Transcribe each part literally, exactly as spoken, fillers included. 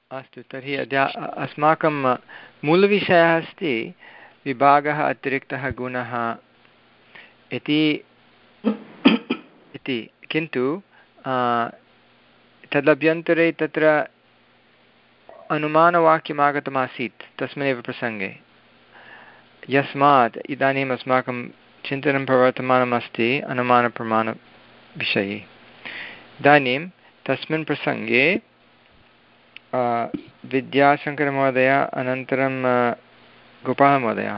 अस्तु तर्हि अद्य अस्माकं मूलविषयः अस्ति विभागः अतिरिक्तः गुणः इति इति किन्तु तदभ्यन्तरे तत्र अनुमानवाक्यमागतमासीत् तस्मिन्नेव प्रसङ्गे यस्मात् इदानीम् अस्माकं चिन्तनं प्रवर्तमानमस्ति अनुमानप्रमाणविषये। इदानीं तस्मिन् प्रसङ्गे विद्याशङ्करमहोदय अनन्तरं गोपालमहोदयः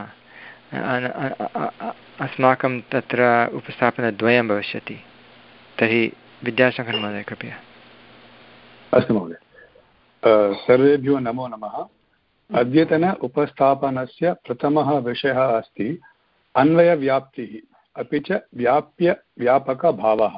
अस्माकं तत्र उपस्थापनद्वयं भविष्यति। तर्हि विद्याशङ्करमहोदय कृपया। अस्तु महोदय, सर्वेभ्यो नमो नमः। अद्यतन उपस्थापनस्य प्रथमः विषयः अस्ति अन्वयव्याप्तिः अपि च व्याप्य व्यापकभावः।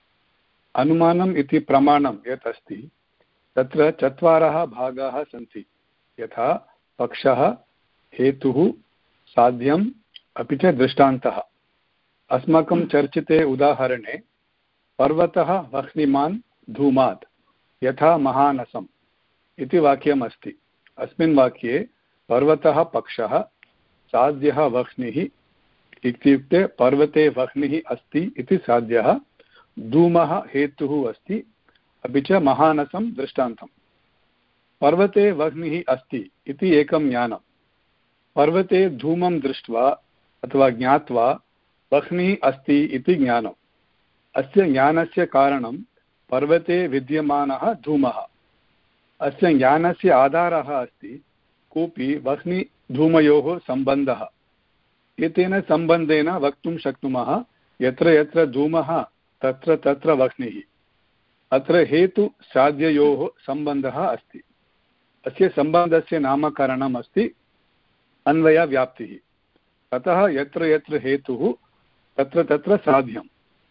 अनुमानम् इति प्रमाणं यत् अस्ति तत्र चत्वारः भागाः सन्ति, यथा पक्षः, हेतुः, साध्यम् अपि च दृष्टान्तः। अस्माकं चर्चिते उदाहरणे पर्वतः वह्निमान् धूमात् यथा महानसम् इति वाक्यम् अस्ति। अस्मिन् वाक्ये पर्वतः पक्षः, साध्यः वह्निः इत्युक्ते पर्वते वह्निः अस्ति इति साध्यः, धूमः हेतुः अस्ति, अपि च महानसं दृष्टान्तम्। पर्वते वह्निः अस्ति इति एकं ज्ञानं। पर्वते धूमं दृष्ट्वा अथवा ज्ञात्वा वह्निः अस्ति इति ज्ञानम्। अस्य ज्ञानस्य कारणं पर्वते विद्यमानः धूमः। अस्य ज्ञानस्य आधारः अस्ति कोऽपि वह्निधूमयोः सम्बन्धः। एतेन सम्बन्धेन वक्तुं शक्नुमः यत्र यत्र धूमः तत्र तत्र वह्निः। अत्र हेतुसाध्ययोः सम्बन्धः अस्ति। अस्य सम्बन्धस्य नामकरणम् अस्ति अन्वयव्याप्तिः। अतः यत्र यत्र हेतुः तत्र तत्र साध्यम्।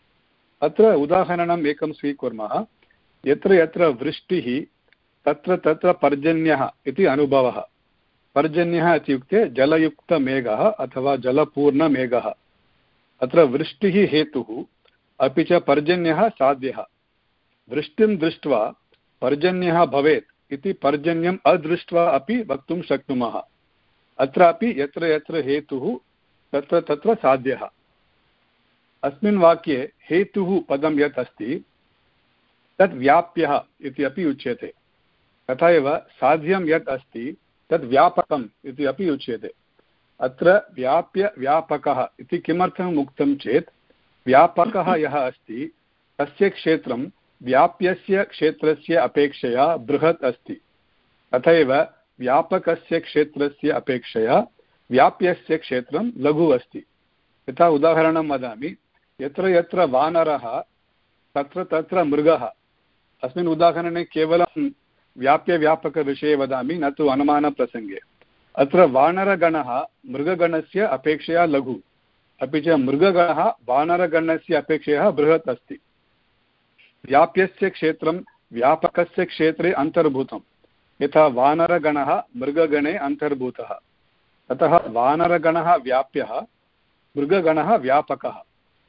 अत्र उदाहरणम् एकं स्वीकुर्मः। यत्र यत्र वृष्टिः तत्र तत्र पर्जन्यः इति अनुभवः। पर्जन्यः इत्युक्ते जलयुक्तमेघः अथवा जलपूर्णमेघः। अत्र वृष्टिः हेतुः अपि च पर्जन्यः साध्यः। वृष्टिं दृष्ट्वा पर्जन्यः भवेत् इति पर्जन्यम् अदृष्ट्वा अपि वक्तुं शक्नुमः। अत्रापि यत्र यत्र हेतुः तत्र तत्र साध्यः। अस्मिन् वाक्ये हेतुः पदं यत् अस्ति तद् व्याप्यः इति अपि उच्यते। तथा एव साध्यं यत् अस्ति तद् व्यापकम् इति अपि उच्यते। अत्र व्याप्य व्यापकः इति किमर्थम् उक्तं चेत् व्यापकः यः अस्ति तस्य क्षेत्रं व्याप्यस्य क्षेत्रस्य अपेक्षया बृहत् अस्ति। तथा एव व्यापकस्य क्षेत्रस्य अपेक्षया व्याप्यस्य क्षेत्रं लघु अस्ति। यथा उदाहरणं वदामि, यत्र यत्र वानरः तत्र तत्र मृगः। अस्मिन् उदाहरणे केवलं व्याप्यव्यापकविषये वदामि, न तु अनुमानप्रसङ्गे। अत्र वानरगणः मृगगणस्य अपेक्षया लघु, अपि च मृगगणः वानरगणस्य अपेक्षया बृहत् अस्ति। व्याप्यस्य क्षेत्रं व्यापकस्य क्षेत्रे अन्तर्भूतं, यथा वानरगणः मृगगणे अन्तर्भूतः। अतः वानरगणः व्याप्यः, मृगगणः व्यापकः।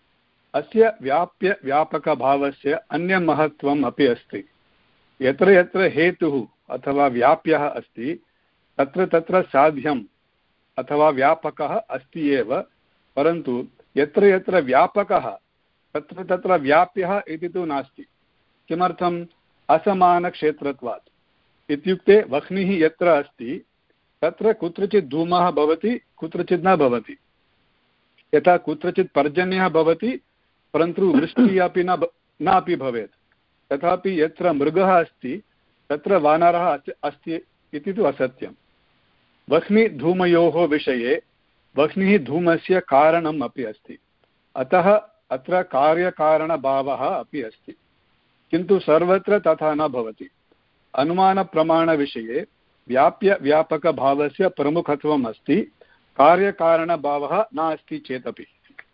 अस्य व्याप्यव्यापकभावस्य अन्यं महत्त्वम् अपि अस्ति। यत्र यत्र हेतुः अथवा व्याप्यः अस्ति तत्र तत्र साध्यम् अथवा व्यापकः अस्ति एव, परन्तु यत्र यत्र व्यापकः तत्र तत्र व्याप्यः इति तु नास्ति। किमर्थम्? असमानक्षेत्रत्वात्। इत्युक्ते वह्निः यत्र अस्ति तत्र कुत्रचित् धूमः भवति, कुत्रचित् न भवति। यथा कुत्रचित् पर्जन्यः भवति परन्तु वृष्टिः अपि न न अपि भवेत्। तथापि यत्र मृगः अस्ति तत्र वानरः अस्ति इति तु असत्यम्। वह्निधूमयोः विषये वह्निः धूमस्य कारणम् अपि अस्ति। अतः अत्र कार्यकारणभावः अपि अस्ति, किन्तु सर्वत्र तथा न भवति। अनुमानप्रमाणविषये व्याप्यव्यापकभावस्य प्रमुखत्वम् अस्ति, कार्यकारणभावः नास्ति चेदपि।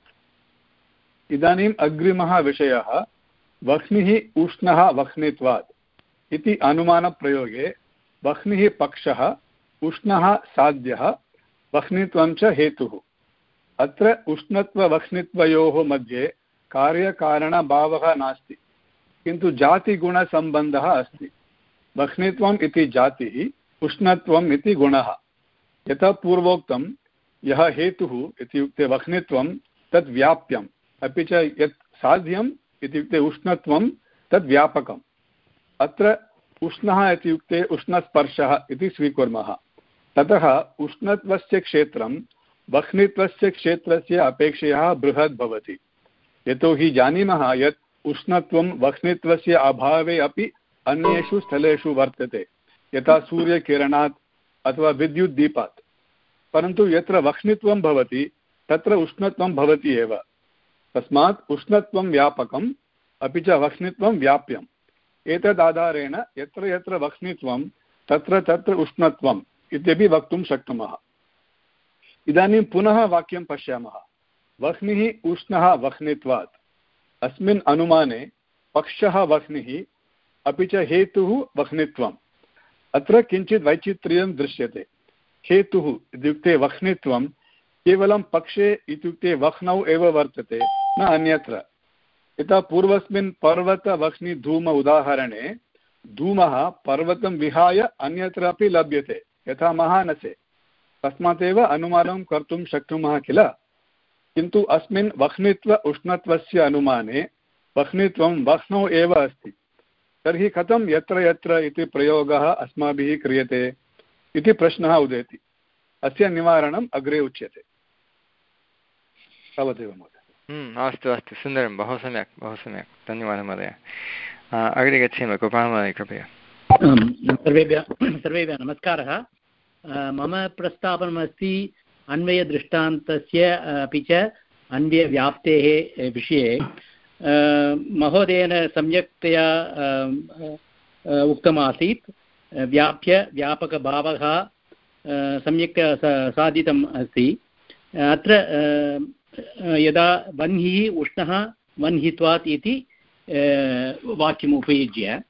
इदानीम् अग्रिमः विषयः वह्निः उष्णः वह्नित्वात् इति अनुमानप्रयोगे वह्निः पक्षः, उष्णः साध्यः, वह्नित्वं च हेतुः। अत्र उष्णत्ववह्नित्वयोः मध्ये कार्यकारणभावः नास्ति, किन्तु जातिगुणसम्बन्धः अस्ति। वह्नित्वम् इति जातिः, उष्णत्वम् इति गुणः। यथा पूर्वोक्तं यः हेतुः इत्युक्ते वह्नित्वं तद् व्याप्यम्, अपि च यत् साध्यम् इत्युक्ते उष्णत्वं तद् व्यापकम्। अत्र उष्णः इत्युक्ते उष्णस्पर्शः इति स्वीकुर्मः। ततः उष्णत्वस्य क्षेत्रं वह्नित्वस्य क्षेत्रस्य अपेक्षया बृहत् भवति। यतोहि जानीमः यत् उष्णत्वं वह्नित्वस्य अभावे अपि अन्येषु स्थलेषु वर्तते, यथा सूर्यकिरणात् अथवा विद्युद्दीपात्। परन्तु यत्र वह्नित्वं भवति तत्र उष्णत्वं भवति एव। तस्मात् उष्णत्वं व्यापकम्, अपि च वह्नित्वं व्याप्यम्। एतदाधारेण यत्र यत्र वह्नित्वं तत्र तत्र उष्णत्वम् इत्यपि वक्तुं शक्नुमः। इदानीं पुनः वाक्यं पश्यामः। वह्निः उष्णः वह्नित्वात्। अस्मिन् अनुमाने पक्षः वह्निः अपि च हेतुः वह्नित्वम्। अत्र किञ्चित् वैचित्र्यं दृश्यते। हेतुः इत्युक्ते वह्नित्वं केवलं पक्षे इत्युक्ते वह्नौ एव वर्तते, न अन्यत्र। यथा पूर्वस्मिन् पर्वतवह्निधूम उदाहरणे धूमः पर्वतं विहाय अन्यत्रापि लभ्यते, यथा महानसे। तस्मात् एव अनुमानं कर्तुं शक्नुमः किल। किन्तु अस्मिन् वह्नित्व उष्णत्वस्य अनुमाने वह्नित्वं वह्नौ एव अस्ति। तर्हि कथं यत्र यत्र इति प्रयोगः अस्माभिः क्रियते इति प्रश्नः उदेति। अस्य निवारणम् अग्रे उच्यते। तावदेव महोदय। अस्तु अस्तु, सुन्दरं, बहु सम्यक् बहु सम्यक्, धन्यवादः महोदय। अग्रे गच्छेम, गोपाल महोदय कृपया। सर्वेभ्यः सर्वेभ्यः नमस्कारः। मम प्रस्तावनमस्ति अन्वयदृष्टान्तस्य अपि च अन्वयव्याप्तेः विषये। महोदयेन सम्यक्तया उक्तमासीत्। व्याप्य व्यापकभावः सम्यक्तया साधितम् अस्ति। अत्र यदा वह्निः उष्णः वह्नित्वात् इति वाक्यम् उपयुज्य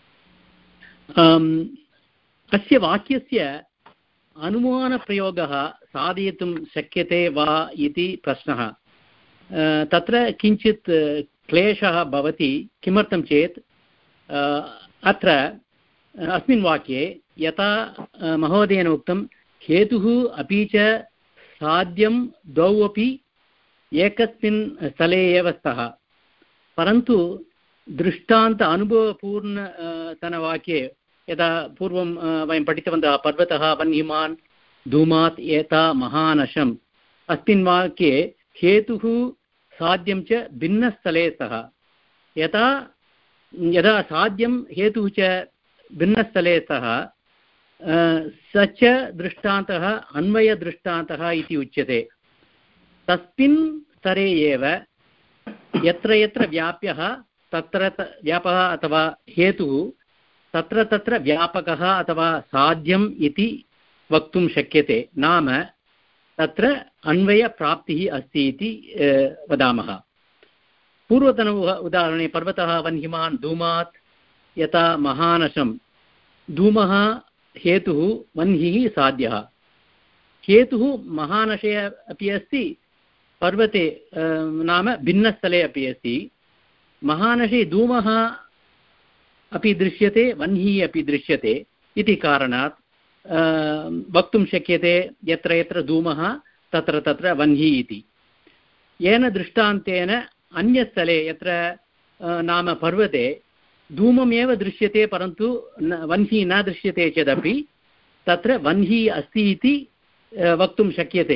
अस्य वाक्यस्य अनुमानप्रयोगः साधयितुं शक्यते वा इति प्रश्नः। तत्र किञ्चित् क्लेशः भवति। किमर्थं चेत् अत्र अस्मिन् वाक्ये यथा महोदयेन उक्तं हेतुः अपि च साध्यं द्वौ अपि एकस्मिन् स्थले एव स्तः। परन्तु दृष्टान्त अनुभवपूर्णतनवाक्ये यदा पूर्वं वयं पठितवन्तः पर्वतः वह्निमान् धूमात् एता महानशम्। अस्मिन् वाक्ये हेतुः साध्यं च भिन्नस्थले स्तः। यथा यदा साध्यं हेतुः च भिन्नस्थले स्तः स च दृष्टान्तः अन्वयदृष्टान्तः इति उच्यते। तस्मिन् स्तरे एव यत्र यत्र व्याप्यः तत्र व्यापः अथवा हेतुः तत्र तत्र व्यापकः अथवा साध्यम् इति वक्तुं शक्यते। नाम तत्र अन्वयप्राप्तिः अस्ति इति वदामः। पूर्वतन उदाहरणे पर्वतः वह्निमान् धूमात् यथा महानशं। धूमः हेतुः, वह्निः साध्यः। हेतुः महानशे अपि अस्ति, पर्वते नाम भिन्नस्थले अपि अस्ति। महानशे धूमः अपि दृश्यते, वह्निः अपि दृश्यते इति कारणात् वक्तुं शक्यते यत्र यत्र धूमः तत्र तत्र वह्निः इति। येन दृष्टान्तेन अन्यस्थले यत्र नाम पर्वते धूममेव दृश्यते परन्तु वह्निः न दृश्यते चेदपि तत्र वह्निः अस्ति इति वक्तुं शक्यते।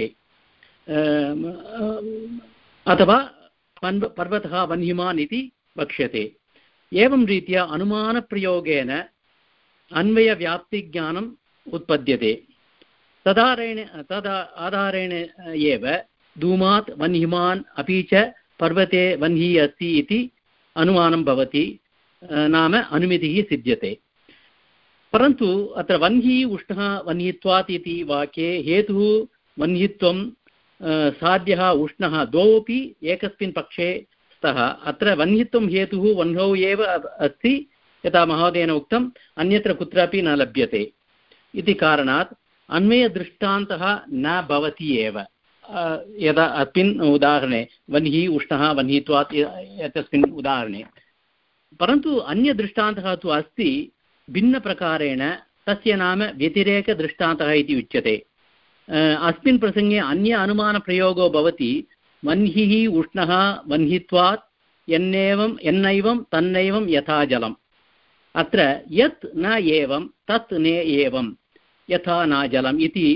अथवा पर्वतः वह्निमान् इति वक्ष्यते। एवं रीत्या अनुमानप्रयोगेन अन्वयव्याप्तिज्ञानम् उत्पद्यते। तदारेण तदा आधारेण एव धूमात् वह्निमान् अपि च पर्वते वह्निः अस्ति इति अनुमानं भवति, नाम अनुमितिः सिद्ध्यते। परन्तु अत्र वह्निः उष्णः वह्नित्वात् इति वाक्ये हेतुः वह्नित्वं साध्यः उष्णः द्वौ अपि एकस्मिन् पक्षे स्तः। अत्र वह्नित्वं हेतुः वह्नौ एव अस्ति, यथा महोदयेन उक्तम्, अन्यत्र कुत्रापि न लभ्यते इति कारणात् अन्वयदृष्टान्तः न भवति एव। यदा अस्मिन् उदाहरणे वह्निः उष्णः वह्नित्वात् एतस्मिन् उदाहरणे। परन्तु अन्यदृष्टान्तः तु अस्ति। भिन्नप्रकारेण तस्य नाम व्यतिरेकदृष्टान्तः इति उच्यते। अस्मिन् प्रसङ्गे अन्य अनुमानप्रयोगो भवति वह्निः उष्णः वह्नित्वात् यन्नेवं यन्नैवं तन्नैवं यथा जलम्। अत्र यत् न एवं तत् न एवं यथा न जलम् इति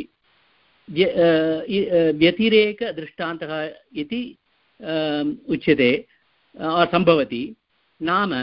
व्यतिरेकदृष्टान्तः इति उच्यते सम्भवति। नाम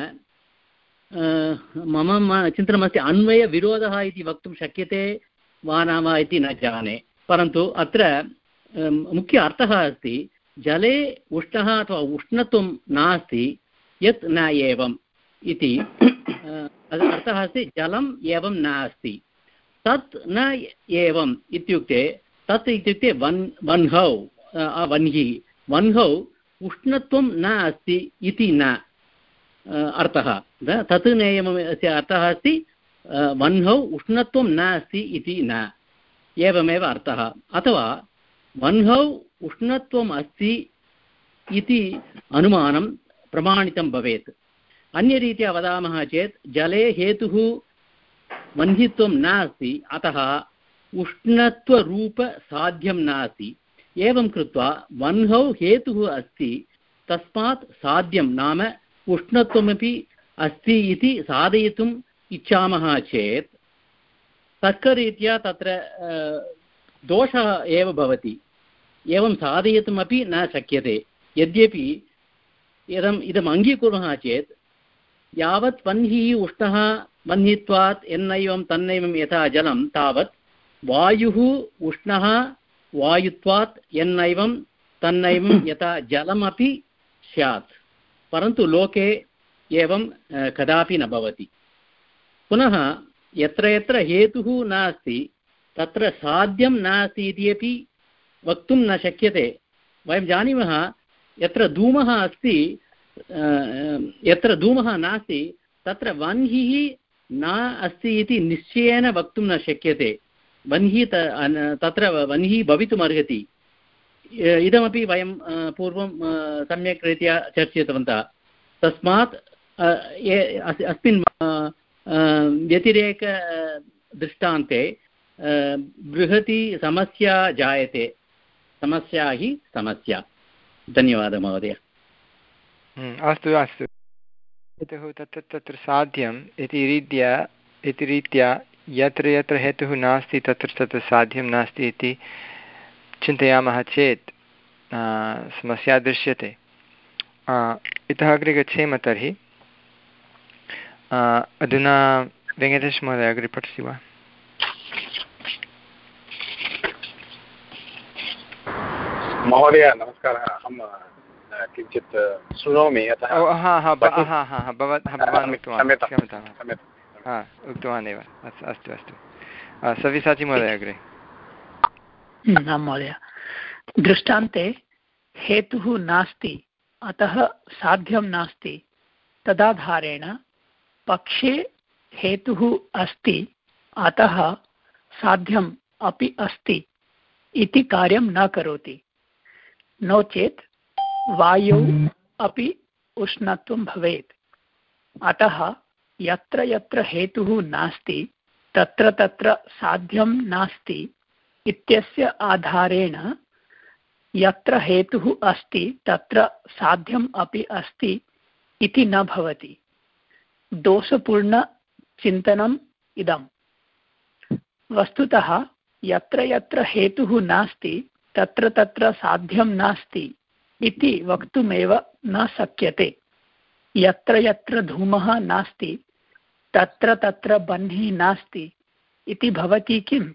मम चिन्तनमस्ति अन्वयविरोधः इति वक्तुं शक्यते वा न वा इति न जाने, परन्तु अत्र मुख्य अर्थः अस्ति जले उष्णः अथवा उष्णत्वं नास्ति यत् न एवम् इति अर्थः अस्ति जलम् एवं नास्ति। तत् न एवम् इत्युक्ते तत् इत्युक्ते वन् वह्नौ वह्निः वह्नौ उष्णत्वं न अस्ति इति न अर्थः। तत् नेयमस्य अर्थः अस्ति वह्नौ उष्णत्वं नास्ति इति न, एवमेव अर्थः। अथवा वह्नौ उष्णत्वम् अस्ति इति अनुमानं प्रमाणितं भवेत्। अन्यरीत्या वदामः चेत् जले हेतुः वह्नित्वं नास्ति अतः उष्णत्वरूपसाध्यं नास्ति। एवं कृत्वा वह्नौ हेतुः अस्ति तस्मात् साध्यं नाम उष्णत्वमपि अस्ति इति साधयितुम् इच्छामः चेत् तर्करीत्या तत्र दोषः एव भवति। एवं साधयितुमपि न शक्यते। यद्यपि इदम् इदम् अङ्गीकुर्मः चेत् यावत् वह्निः उष्णः वह्नित्वात् यन्नैवं तन्नैवं यथा जलं तावत् वायुः उष्णः वायुत्वात् यन्नैवं तन्नैवं यथा जलमपि स्यात्, परन्तु लोके एवं कदापि न भवति। पुनः यत्र यत्र हेतुः नास्ति तत्र साध्यं नास्ति इति अपि वक्तुं न शक्यते। वयं जानीमः यत्र धूमः अस्ति यत्र धूमः नास्ति तत्र वह्निः न अस्ति इति निश्चयेन वक्तुं न शक्यते। वह्निः तत्र वह्निः भवितुमर्हति। इदमपि वयं पूर्वं सम्यक् रीत्या चर्चितवन्तः। तस्मात् अस्मिन् व्यतिरेकदृष्टान्ते बृहती समस्या जायते। समस्या हि समस्या। धन्यवादः महोदय। अस्तु अस्तु। यतः तत्र तत्र साध्यम् इति रीत्या इति रीत्या यत्र यत्र हेतुः नास्ति तत्र तत्र साध्यं नास्ति इति चिन्तयामः चेत् समस्या दृश्यते। इतः अग्रे गच्छेम तर्हि। अधुना वेङ्कटेशमहोदय अग्रे पठसि वा? महोदय नमस्कारः। अहं किञ्चित् शृणोमि अतः भवान् उक्तवान् एव। अस्तु अस्तु सव्यसाची महोदय अग्रे। न महोदय, दृष्टान्ते हेतुः नास्ति अतः साध्यं नास्ति तदाधारेण पक्षे हेतुः अस्ति अतः साध्यम् अपि अस्ति इति कार्यं न करोति। नो चेत् वायौ अपि उष्णत्वं भवेत्। अतः यत्र यत्र हेतुः नास्ति तत्र तत्र साध्यं नास्ति इत्यस्य आधारेण यत्र हेतुः अस्ति तत्र साध्यम् अपि अस्ति इति न भवति। दोषपूर्णचिन्तनम् इदम्। वस्तुतः यत्र यत्र हेतुः नास्ति तत्र तत्र साध्यं नास्ति इति वक्तुमेव न शक्यते। यत्र यत्र धूमः नास्ति तत्र तत्र बह्निः नास्ति इति भवति किम्?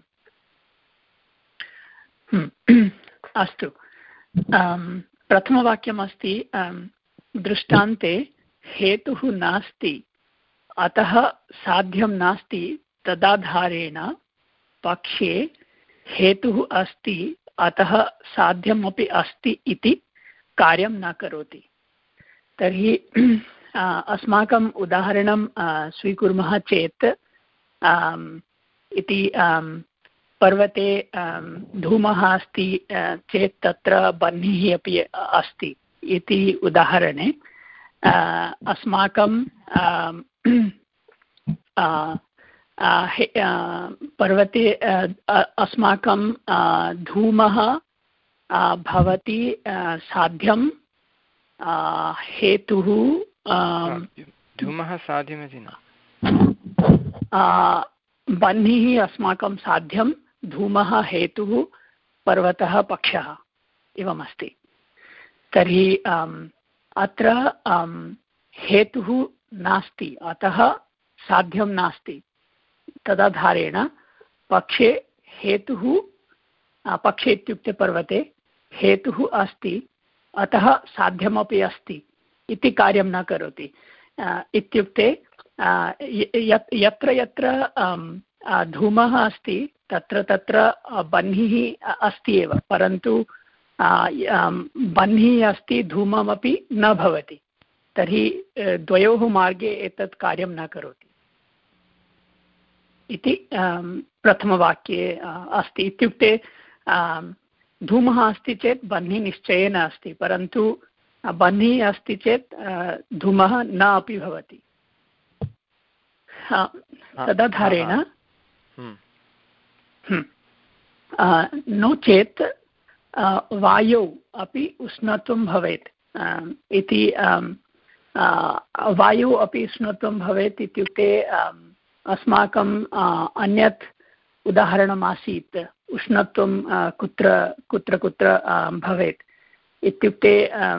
अस्तु, प्रथमवाक्यमस्ति दृष्टान्ते हेतुः नास्ति अतः साध्यं नास्ति तदाधारेण पक्षे हेतुः अस्ति अतः साध्यमपि अस्ति इति कार्यं न करोति। तर्हि अस्माकम् उदाहरणं स्वीकुर्मः चेत् इति पर्वते धूमः अस्ति चेत् तत्र बह्निः अपि अस्ति इति उदाहरणे अस्माकं पर्वते अस्माकं धूमः भवति साध्यं हेतुः धूमः साध्यमिति न बह्निः अस्माकं साध्यं धूमः हेतुः पर्वतः पक्षः एवमस्ति। तर्हि अत्र हेतुः नास्ति अतः साध्यं नास्ति। तदाधारेण पक्षे हेतुः पक्षे इत्युक्ते पर्वते हेतुः अस्ति अतः साध्यमपि अस्ति इति कार्यं न करोति। इत्युक्ते यत्र यत्र धूमः अस्ति तत्र तत्र बह्निः अस्ति एव, परन्तु बह्निः अस्ति धूममपि न भवति। तर्हि द्वयोः मार्गे एतत् कार्यं न करोति इति प्रथमवाक्ये अस्ति। इत्युक्ते धूमः अस्ति चेत् बह्निः निश्चयेन अस्ति, परन्तु बह्निः अस्ति चेत् धूमः न अपि भवति। तदाधारेण नो चेत् वायौ अपि उष्णत्वं भवेत् इति वायौ अपि उष्णत्वं भवेत् इत्युक्ते अस्माकम् अन्यत् उदाहरणमासीत् उष्णत्वं कुत्र कुत्र कुत्र भवेत् इत्युक्ते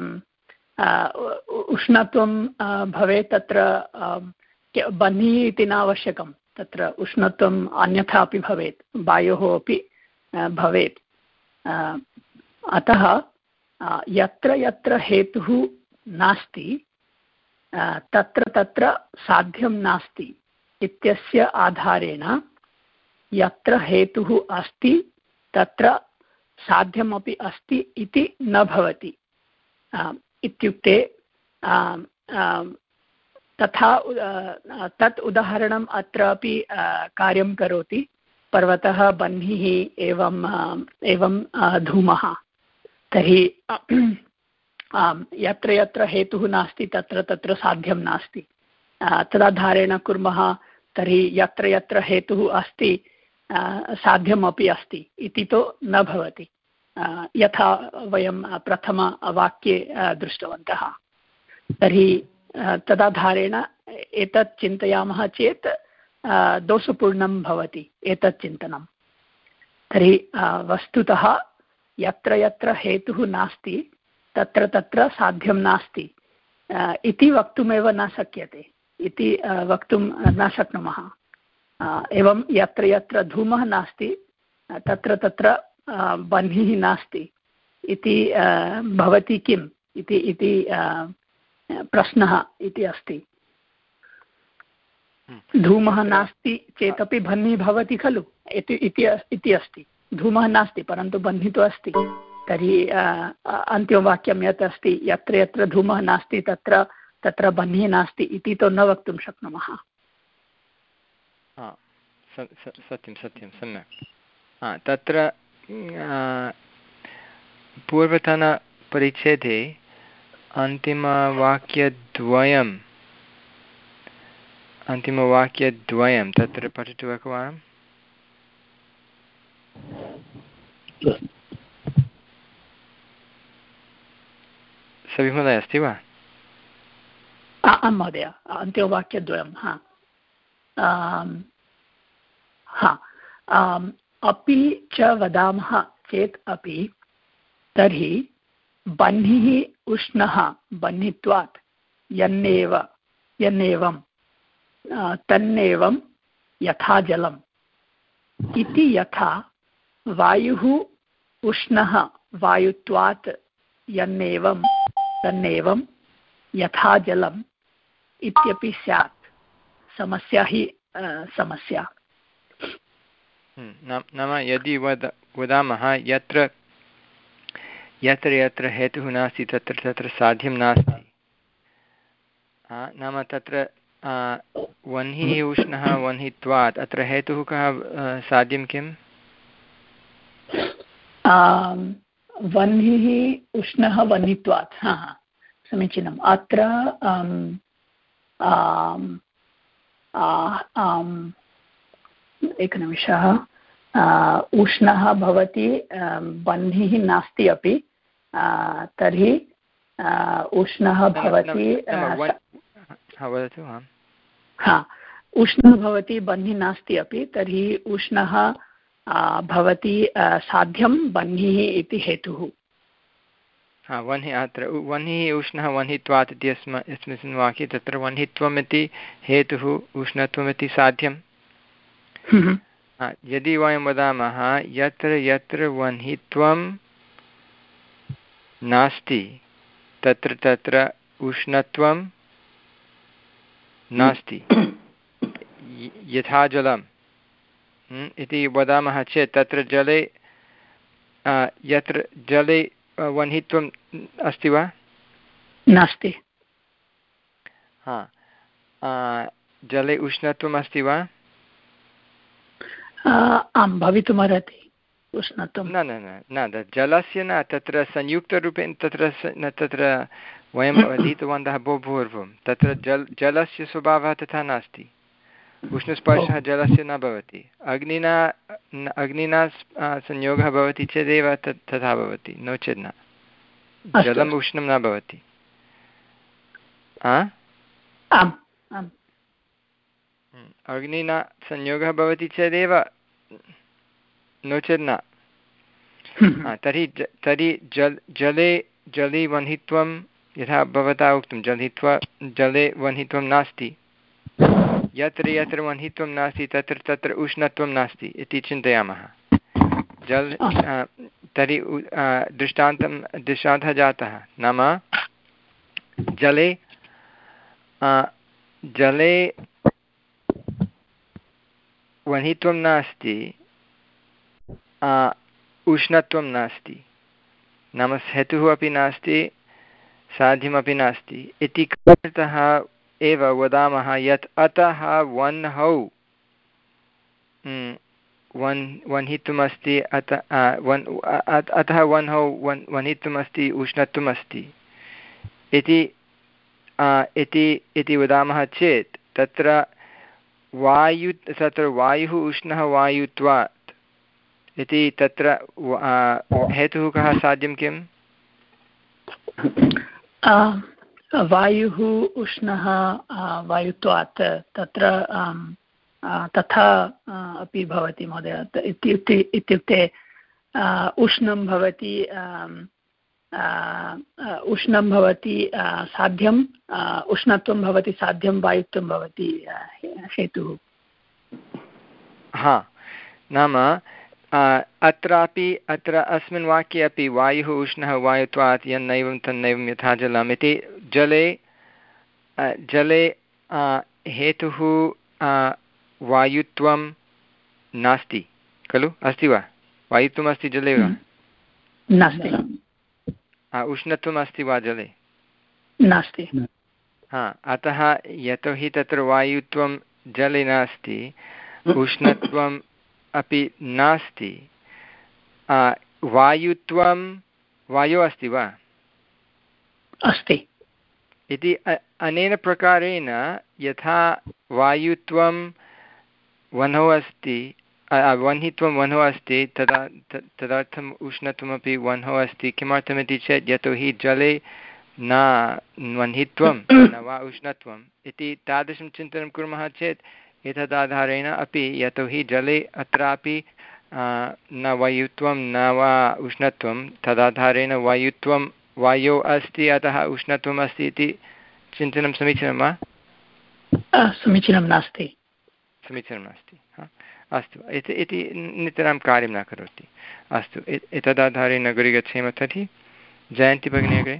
उष्णत्वं भवेत् तत्र बह्निः इति न आवश्यकं, तत्र उष्णत्वम् अन्यथा अपि भवेत्, वायोः अपि भवेत्। अतः यत्र यत्र हेतुः नास्ति तत्र तत्र साध्यं नास्ति इत्यस्य आधारेण यत्र हेतुः अस्ति तत्र साध्यमपि अस्ति इति न भवति। इत्युक्ते तथा तत् उदाहरणम् अत्रापि कार्यं करोति। पर्वतः बह्निः एवं एवं धूमः। तर्हि यत्र यत्र हेतुः नास्ति तत्र तत्र साध्यं नास्ति। तदाधारेण कुर्मः तर्हि यत्र यत्र हेतुः अस्ति साध्यमपि अस्ति इति तु न भवति, यथा वयं प्रथमवाक्ये दृष्टवन्तः। तर्हि तदाधारेण एतत् चिन्तयामः चेत् दोषपूर्णं भवति एतत् चिन्तनं। तर्हि वस्तुतः यत्र यत्र हेतुः नास्ति तत्र तत्र साध्यं नास्ति इति वक्तुमेव न शक्यते, इति वक्तुं न शक्नुमः। एवं यत्र यत्र धूमः नास्ति तत्र तत्र बह्निः नास्ति इति भवति किम् इति इति प्रश्नः इति अस्ति। धूमः नास्ति चेदपि बह्निः भवति खलु इति अस्ति। धूमः नास्ति परन्तु बह्निः तु अस्ति। तर्हि अन्तिमवाक्यं यत् अस्ति यत्र यत्र धूमः नास्ति तत्र तत्र बह्निः नास्ति इति तु न वक्तुं शक्नुमः। सत्यं सत्यं सम्यक्। तत्र पूर्वतनपरिच्छेदे अन्तिमवाक्यद्वयम् अन्तिमवाक्यद्वयं तत्र पठतु एकवारम्। सविमहोदय अस्ति वा? आं महोदय, अन्तिमवाक्यद्वयं। हा हा अपि च वदामः चेत् अपि तर्हि बह्निः उष्णः बह्नित्वात् यन्नेव यन्नेवं तन्नेवं यथा जलम् इति यथा वायुः उष्णः वायुत्वात् यन्नेवं तन्नेवं यथा जलम् इत्यपि स्यात्। समस्या हि समस्या। नाम यदि वद वदामः यत्र यत्र यत्र हेतुः नास्ति तत्र तत्र साध्यं नास्ति, नाम तत्र वह्निः उष्णः वह्नित्वात् अत्र हेतुः कः, साध्यं किम्? वह्निः उष्णः वह्नित्वात्। हा हा समीचीनम्। अत्र एकनिमिषः उष्णः भवति बह्निः नास्ति अपि तर्हि उष्णः भवति हा उष्णः भवति बह्निः नास्ति अपि तर्हि उष्णः भवति साध्यं बह्निः इति हेतुः हा वह्निः अत्र वह्निः उष्णः वह्नित्वात् इति अस्म अस्मिन् वाक्ये तत्र वह्नित्वम् इति हेतुः उष्णत्वमिति साध्यं यदि वयं वदामः यत्र यत्र वह्नित्वं नास्ति तत्र तत्र उष्णत्वं नास्ति यथा जलम् इति वदामः चेत् तत्र जले यत्र जले वह्नित्वम् अस्ति वा नास्ति हा जले उष्णत्वम् अस्ति वा आं भवितुमर्हति उष्णत्वं न न न जलस्य न तत्र संयुक्तरूपेण तत्र तत्र वयम् अधीतवन्तः बहु पूर्वं तत्र जल जलस्य स्वभावः तथा नास्ति उष्णस्पर्शः जलस्य न भवति अग्निना अग्निना संयोगः भवति चेदेव तत् तथा भवति नो चेत् न जलम् उष्णं न भवति अग्निना संयोगः भवति चेदेव नो चेत् न तर्हि तर्हि जल जले जले वह्नित्वं यथा भवता उक्तं जलित्वा जले वह्नित्वं नास्ति यत्र यत्र वह्नित्वं नास्ति तत्र तत्र उष्णत्वं नास्ति इति चिन्तयामः जल तर्हि दृष्टान्तं दृष्टान्तः जातः नाम जले जले वह्नित्वं नास्ति उष्णत्वं नास्ति नाम हेतुः अपि नास्ति साध्यमपि नास्ति इति कारणतः एव वदामः यत् अतः वह्नौ वन् वह्नित्वमस्ति अतः वन् अतः वह्नौ वन् वह्नित्वमस्ति उष्णत्वमस्ति इति इति इति वदामः चेत् तत्र वायु तत्र वायुः उष्णः वायुत्वात् इति तत्र हेतुः कः साध्यं किम् वायुः उष्णः वायुत्वात् तत्र तथा अपि भवति महोदय इत्युक्ते इत्युक्ते उष्णं भवति उष्णं भवति साध्यं उष्णत्वं भवति साध्यं वायुत्वं भवति हेतुः हा नाम अत्रापि अत्र अस्मिन् वाक्ये अपि वायुः उष्णः वायुत्वात् यन्नैवं तन्नैवं यथा जलम् इति जले जले हेतुः वायुत्वं नास्ति खलु अस्ति वा वायुत्वम् अस्ति जले वा नास्ति उष्णत्वम् अस्ति वा जले नास्ति हा अतः यतोहि तत्र वायुत्वं जले नास्ति उष्णत्वम् अपि नास्ति वायुत्वं वायु अस्ति वा अस्ति इति अनेन प्रकारेण यथा वायुत्वं वह्नौ अस्ति वह्नित्वं वह्नौ अस्ति तदा तदर्थम् उष्णत्वमपि वह्नौ अस्ति किमर्थमिति चेत् यतोहि जले न वह्नित्वं न वा उष्णत्वम् इति तादृशं चिन्तनं कुर्मः चेत् एतदाधारेण अपि यतोहि जले अत्रापि न वायुत्वं न वा उष्णत्वं तदाधारेण वायुत्वं वायौ अस्ति अतः उष्णत्वम् अस्ति इति चिन्तनं समीचीनं वा समीचीनं नास्ति समीचीनं नास्ति अस्तु इति इति नितरां कार्यं न करोति अस्तु एतदाधारेण अग्रे गच्छेम तर्हि जयन्ती भगिनी अग्रे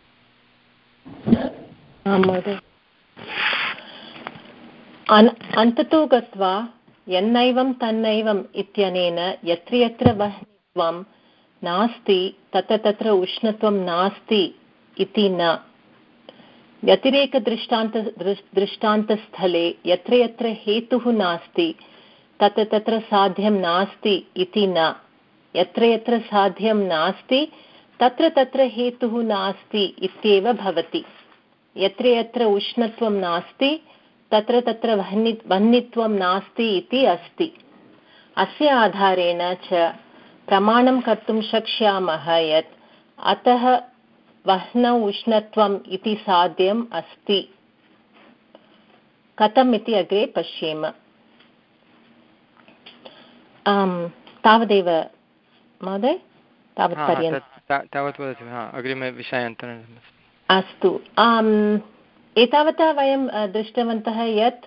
अन्ततो गत्वा यन्नैवं तन्नैवम् इत्यनेन यत्र यत्र वह्नित्वं नास्ति तत्र तत्र उष्णत्वं नास्ति इति न व्यतिरेकदृष्टान्त दृष्टान्तस्थले यत्र यत्र हेतुः नास्ति तत्र तत्र साध्यं नास्ति इति न यत्र यत्र साध्यं नास्ति तत्र तत्र हेतुः नास्ति इत्येव भवति यत्र यत्र उष्णत्वं नास्ति तत्र तत्र वह्नि वह्नित्वं नास्ति इति अस्ति। अस्य आधारेण च प्रमाणं कर्तुं शक्ष्यामः यत् अतः वह्नौ उष्णत्वम् इति साध्यम् अस्ति। कथम् इति अग्रे पश्येम। तावदेव महोदय, तावत् पर्यन्तम् अग्रिमविषयान्तरम् अस्तु। एतावता वयं दृष्टवन्तः यत्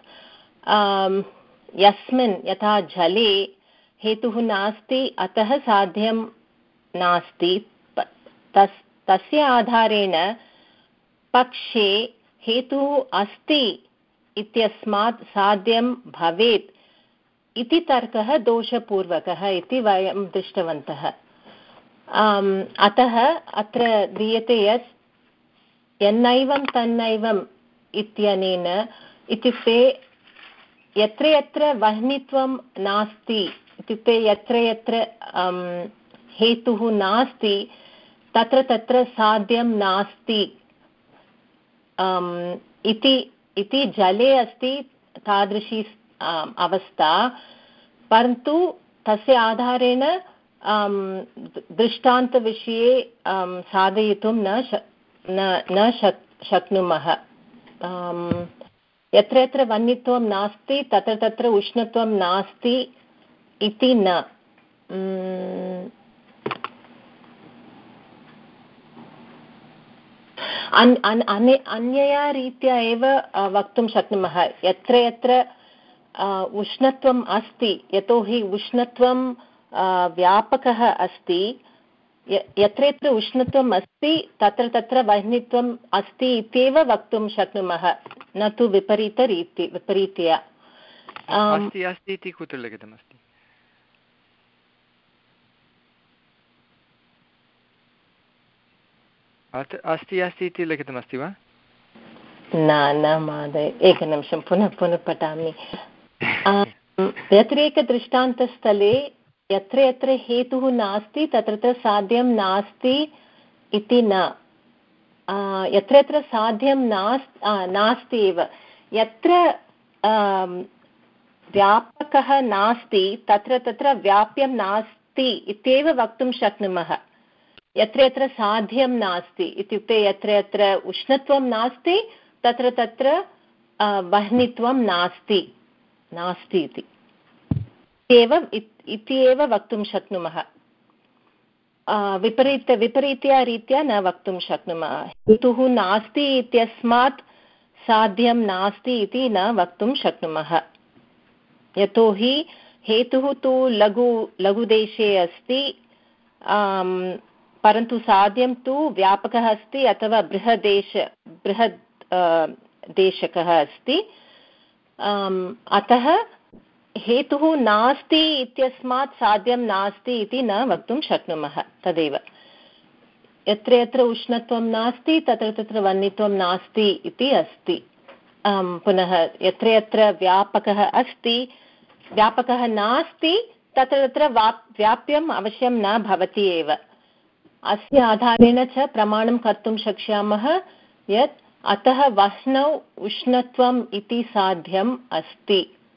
यस्मिन् यथा जले हेतुः नास्ति अतः साध्यं नास्ति, तस् तस्य आधारेण पक्षे हेतुः अस्ति इत्यस्मात् साध्यं भवेत् इति तर्कः दोषपूर्वकः इति वयं दृष्टवन्तः। अतः अत्र दीयते यत् यन्नैवं तन्नैवम् इत्यनेन, इत्युक्ते यत्र यत्र वह्नित्वं नास्ति, इत्युक्ते यत्र यत्र हेतुः नास्ति तत्र तत्र साध्यं नास्ति इति इति जले अस्ति तादृशी अवस्था, परन्तु तस्य आधारेण दृष्टान्तविषये साधयितुं न न शक् शक्नुमः। यत्र यत्र वह्नित्वं नास्ति तत्र तत्र उष्णत्वं नास्ति इति न। अन्यया रीत्या एव वक्तुं शक्नुमः, यत्र यत्र उष्णत्वम् अस्ति, यतोहि उष्णत्वं व्यापकः अस्ति, यत्र यत्र उष्णत्वम् अस्ति तत्र तत्र वह्नित्वम् अस्ति इत्येव वक्तुं शक्नुमः, न तु विपरीतरीति विपरीत्या। अस्ति अस्ति इति कुत्र लिखितमस्ति? अस्ति अस्ति इति लिखितमस्ति वा? न न महोदय, एकनिमिषं पुनः पुनः पठामि। व्यतिरेकदृष्टान्तस्थले यत्र यत्र हेतुः नास्ति तत्र तत्र साध्यं नास्ति इति न। यत्र यत्र साध्यं नास्ति एव, यत्र व्यापकः नास्ति तत्र तत्र व्याप्यं नास्ति इत्येव वक्तुं शक्नुमः। यत्र यत्र साध्यं नास्ति इत्युक्ते यत्र यत्र उष्णत्वं नास्ति तत्र तत्र वह्नित्वं नास्ति नास्ति इति एव इति एव वक्तुं शक्नुमः। विपरीत विपरीत्या रीत्या न वक्तुं शक्नुमः। हेतुः नास्ति इत्यस्मात् साध्यं नास्ति इति न वक्तुं शक्नुमः, यतोहि हेतुः तु लघु लघुदेशे अस्ति, परन्तु साध्यं तु व्यापकः अस्ति अथवा बृहदेश बृहद् देशकः अस्ति। अतः हेतुः नास्ति इत्यस्मात् साध्यं नास्ति इति न वक्तुं शक्नुमः। तदेव यत्र यत्र उष्णत्वं नास्ति तत्र तत्र वह्नित्वं नास्ति इति अस्ति। पुनः यत्र यत्र व्यापकः अस्ति व्यापकः नास्ति तत्र तत्र व्याप्यम् अवश्यं न भवति एव। अस्य आधारेण च प्रमाणं कर्तुं शक्ष्यामः यत् अतः वह्नौ उष्णत्वम् इति साध्यम् अस्ति।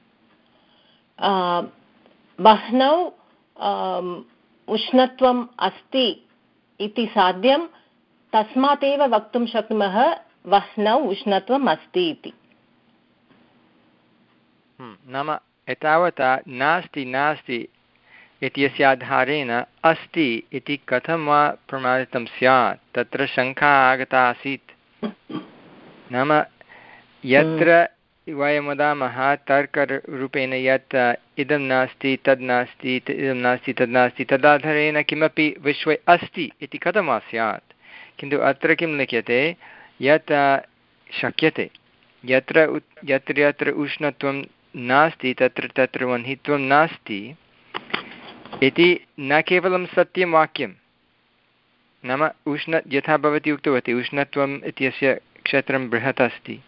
वह्नौ उष्णत्वम् अस्ति इति साध्यं, तस्मात् एव वक्तुं शक्नुमः वह्नौ उष्णत्वम् अस्ति इति। नाम एतावता नास्ति नास्ति इत्यस्य आधारेण अस्ति इति कथं वा प्रमाणितं स्यात्, तत्र शङ्का आगता आसीत्। नाम यत्र वयं वदामः तर्करूपेण यत् इदं नास्ति तद् नास्ति इदं नास्ति तद् नास्ति, तदाधारेण किमपि विश्वे अस्ति इति कथं वा स्यात्। किन्तु अत्र किं लिख्यते यत् शक्यते, यत्र यत्र यत्र उष्णत्वं नास्ति तत्र तत्र वह्नित्वं नास्ति इति न केवलं सत्यं वाक्यं। नाम उष्ण यथा भवती उक्तवती उष्णत्वम् इत्यस्य क्षेत्रं बृहत् अस्ति,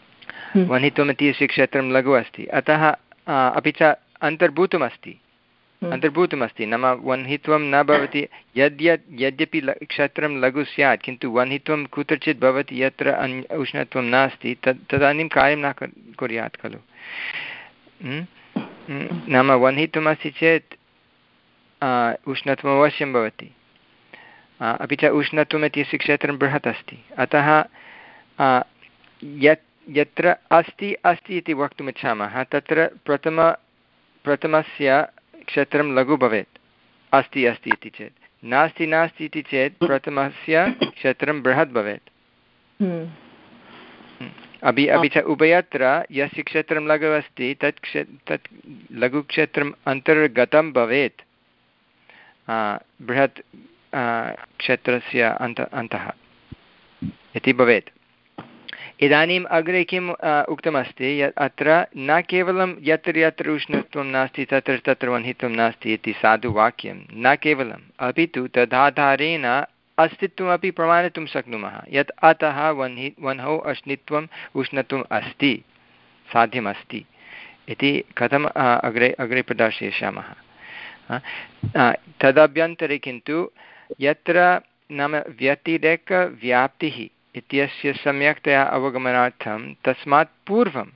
वह्नित्वम् इत्यस्य क्षेत्रं लघु अस्ति, अतः अपि च अन्तर्भूतमस्ति अन्तर्भूतमस्ति नाम वह्नित्वं न भवति यद्यत् यद्यपि ल क्षत्रं लघु स्यात् किन्तु वह्नित्वं कुत्रचित् भवति यत्र अन्य उष्णत्वं नास्ति तद् तदानीं कार्यं न कुर्यात् खलु। नाम वह्नित्वम् अस्ति चेत् उष्णत्वम् अवश्यं भवति, अपि च उष्णत्वम् इत्यस्य क्षेत्रं बृहत् अस्ति, अतः यत् यत्र अस्ति अस्ति इति वक्तुमिच्छामः तत्र प्रथम प्रथमस्य क्षेत्रं लघु भवेत्, अस्ति अस्ति इति चेत्, नास्ति नास्ति इति चेत् प्रथमस्य क्षेत्रं बृहत् भवेत्। अपि अपि च उभयत्र यस्य क्षेत्रं लघु अस्ति तत् क्षे तत् लघुक्षेत्रम् अन्तर्गतं भवेत् बृहत् क्षेत्रस्य अन्त अन्तः इति भवेत्। इदानीम् अग्रे किम् उक्तमस्ति यत् अत्र न केवलं यत्र यत्र उष्णत्वं नास्ति तत्र तत्र वह्नित्वं नास्ति इति साधुवाक्यं न केवलम्, अपि तु तदाधारेण अस्तित्वमपि प्रमाणयितुं शक्नुमः यत् अतः वह्नि वह्नौ अश्नित्वम् उष्णत्वम् अस्ति, साध्यमस्ति इति कथम् अग्रे अग्रे प्रदर्शयिष्यामः। तदभ्यन्तरे किन्तु यत्र नाम व्यतिरेकव्याप्तिः इत्यस्य सम्यक्तया अवगमनार्थं तस्मात् पूर्वं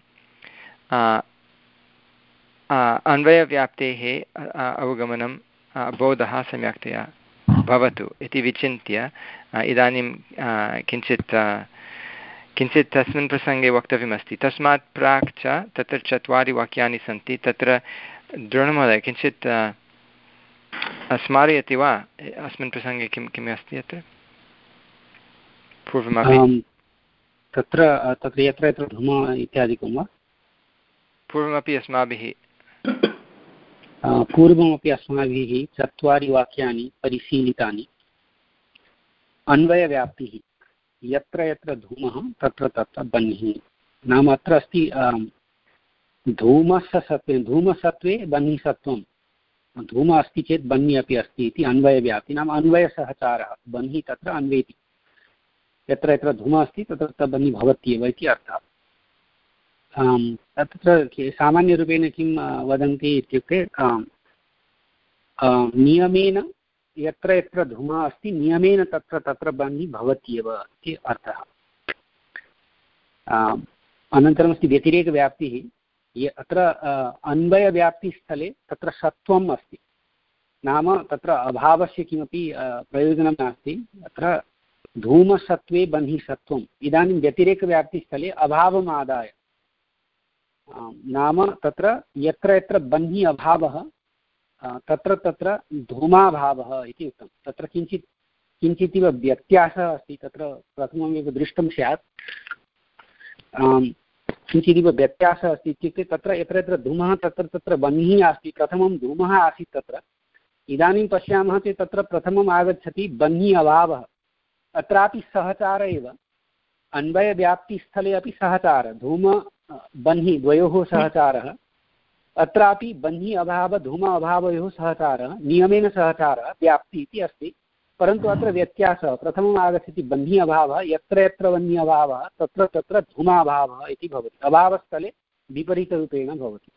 अन्वयव्याप्तेः अवगमनं बोधः सम्यक्तया भवतु इति विचिन्त्य इदानीं किञ्चित् किञ्चित् तस्मिन् प्रसङ्गे वक्तव्यमस्ति। तस्मात् प्राक् च तत्र चत्वारि वाक्यानि सन्ति, तत्र द्रोणमहोदय किञ्चित् स्मारयति वा अस्मिन् प्रसङ्गे किं किम् अस्ति अत्र पूर्वमपि? तत्र तत्र यत्र यत्र धूम इत्यादिकं वा पूर्वमपि अस्माभिः पूर्वमपि अस्माभिः चत्वारि वाक्यानि परिशीलितानि। अन्वयव्याप्तिः यत्र यत्र धूमः तत्र तत्र बह्निः, नाम अत्र अस्ति धूमस्य सत्त्वे धूमसत्त्वे बह्निसत्त्वं, धूम अस्ति चेत् बह्निः अपि अस्ति इति अन्वयव्याप्ति, नाम अन्वयसहचारः, बह्निः तत्र अन्वेति, यत्र यत्र धूमः अस्ति तत्र तत्र बह्निः भवत्येव इति अर्थः। तत्र सामान्यरूपेण किं वदन्ति इत्युक्ते नियमेन यत्र यत्र धूमः अस्ति नियमेन तत्र तत्र बह्निः भवत्येव इति अर्थः। अनन्तरमस्ति व्यतिरेकव्याप्तिः, अत्र अन्वयव्याप्तिस्थले तत्र सत्त्वम् अस्ति, नाम तत्र अभावस्य किमपि प्रयोजनं नास्ति, अत्र धूमसत्त्वे बह्निः सत्त्वम्। इदानीं व्यतिरेकव्याप्तिस्थले अभावम् आदाय, नाम तत्र यत्र यत्र बह्निः अभावः तत्र तत्र धूमाभावः इति उक्तं। तत्र किञ्चित् किञ्चिदिव व्यत्यासः अस्ति, तत्र प्रथममेव दृष्टं स्यात्, किञ्चिदिव व्यत्यासः अस्ति इत्युक्ते तत्र यत्र यत्र धूमः तत्र तत्र बह्निः अस्ति, प्रथमं धूमः आसीत् तत्र, इदानीं पश्यामः चेत् तत्र प्रथमम् आगच्छति बह्निः अभावः, अत्रापि सहचार एव, अन्वयव्याप्तिस्थले अपि सहचार, धूम बह्निः द्वयोः सहचारः, अत्रापि बह्निः अभाव धूम अभावयोः सहचारः, नियमेन सहचारः व्याप्ति इति अस्ति, परन्तु अत्र व्यत्यासः, प्रथमम् आगच्छति बह्निः अभावः, यत्र यत्र बह्निः अभावः तत्र तत्र धूमाभावः इति भवति, अभावस्थले विपरीतरूपेण भवति।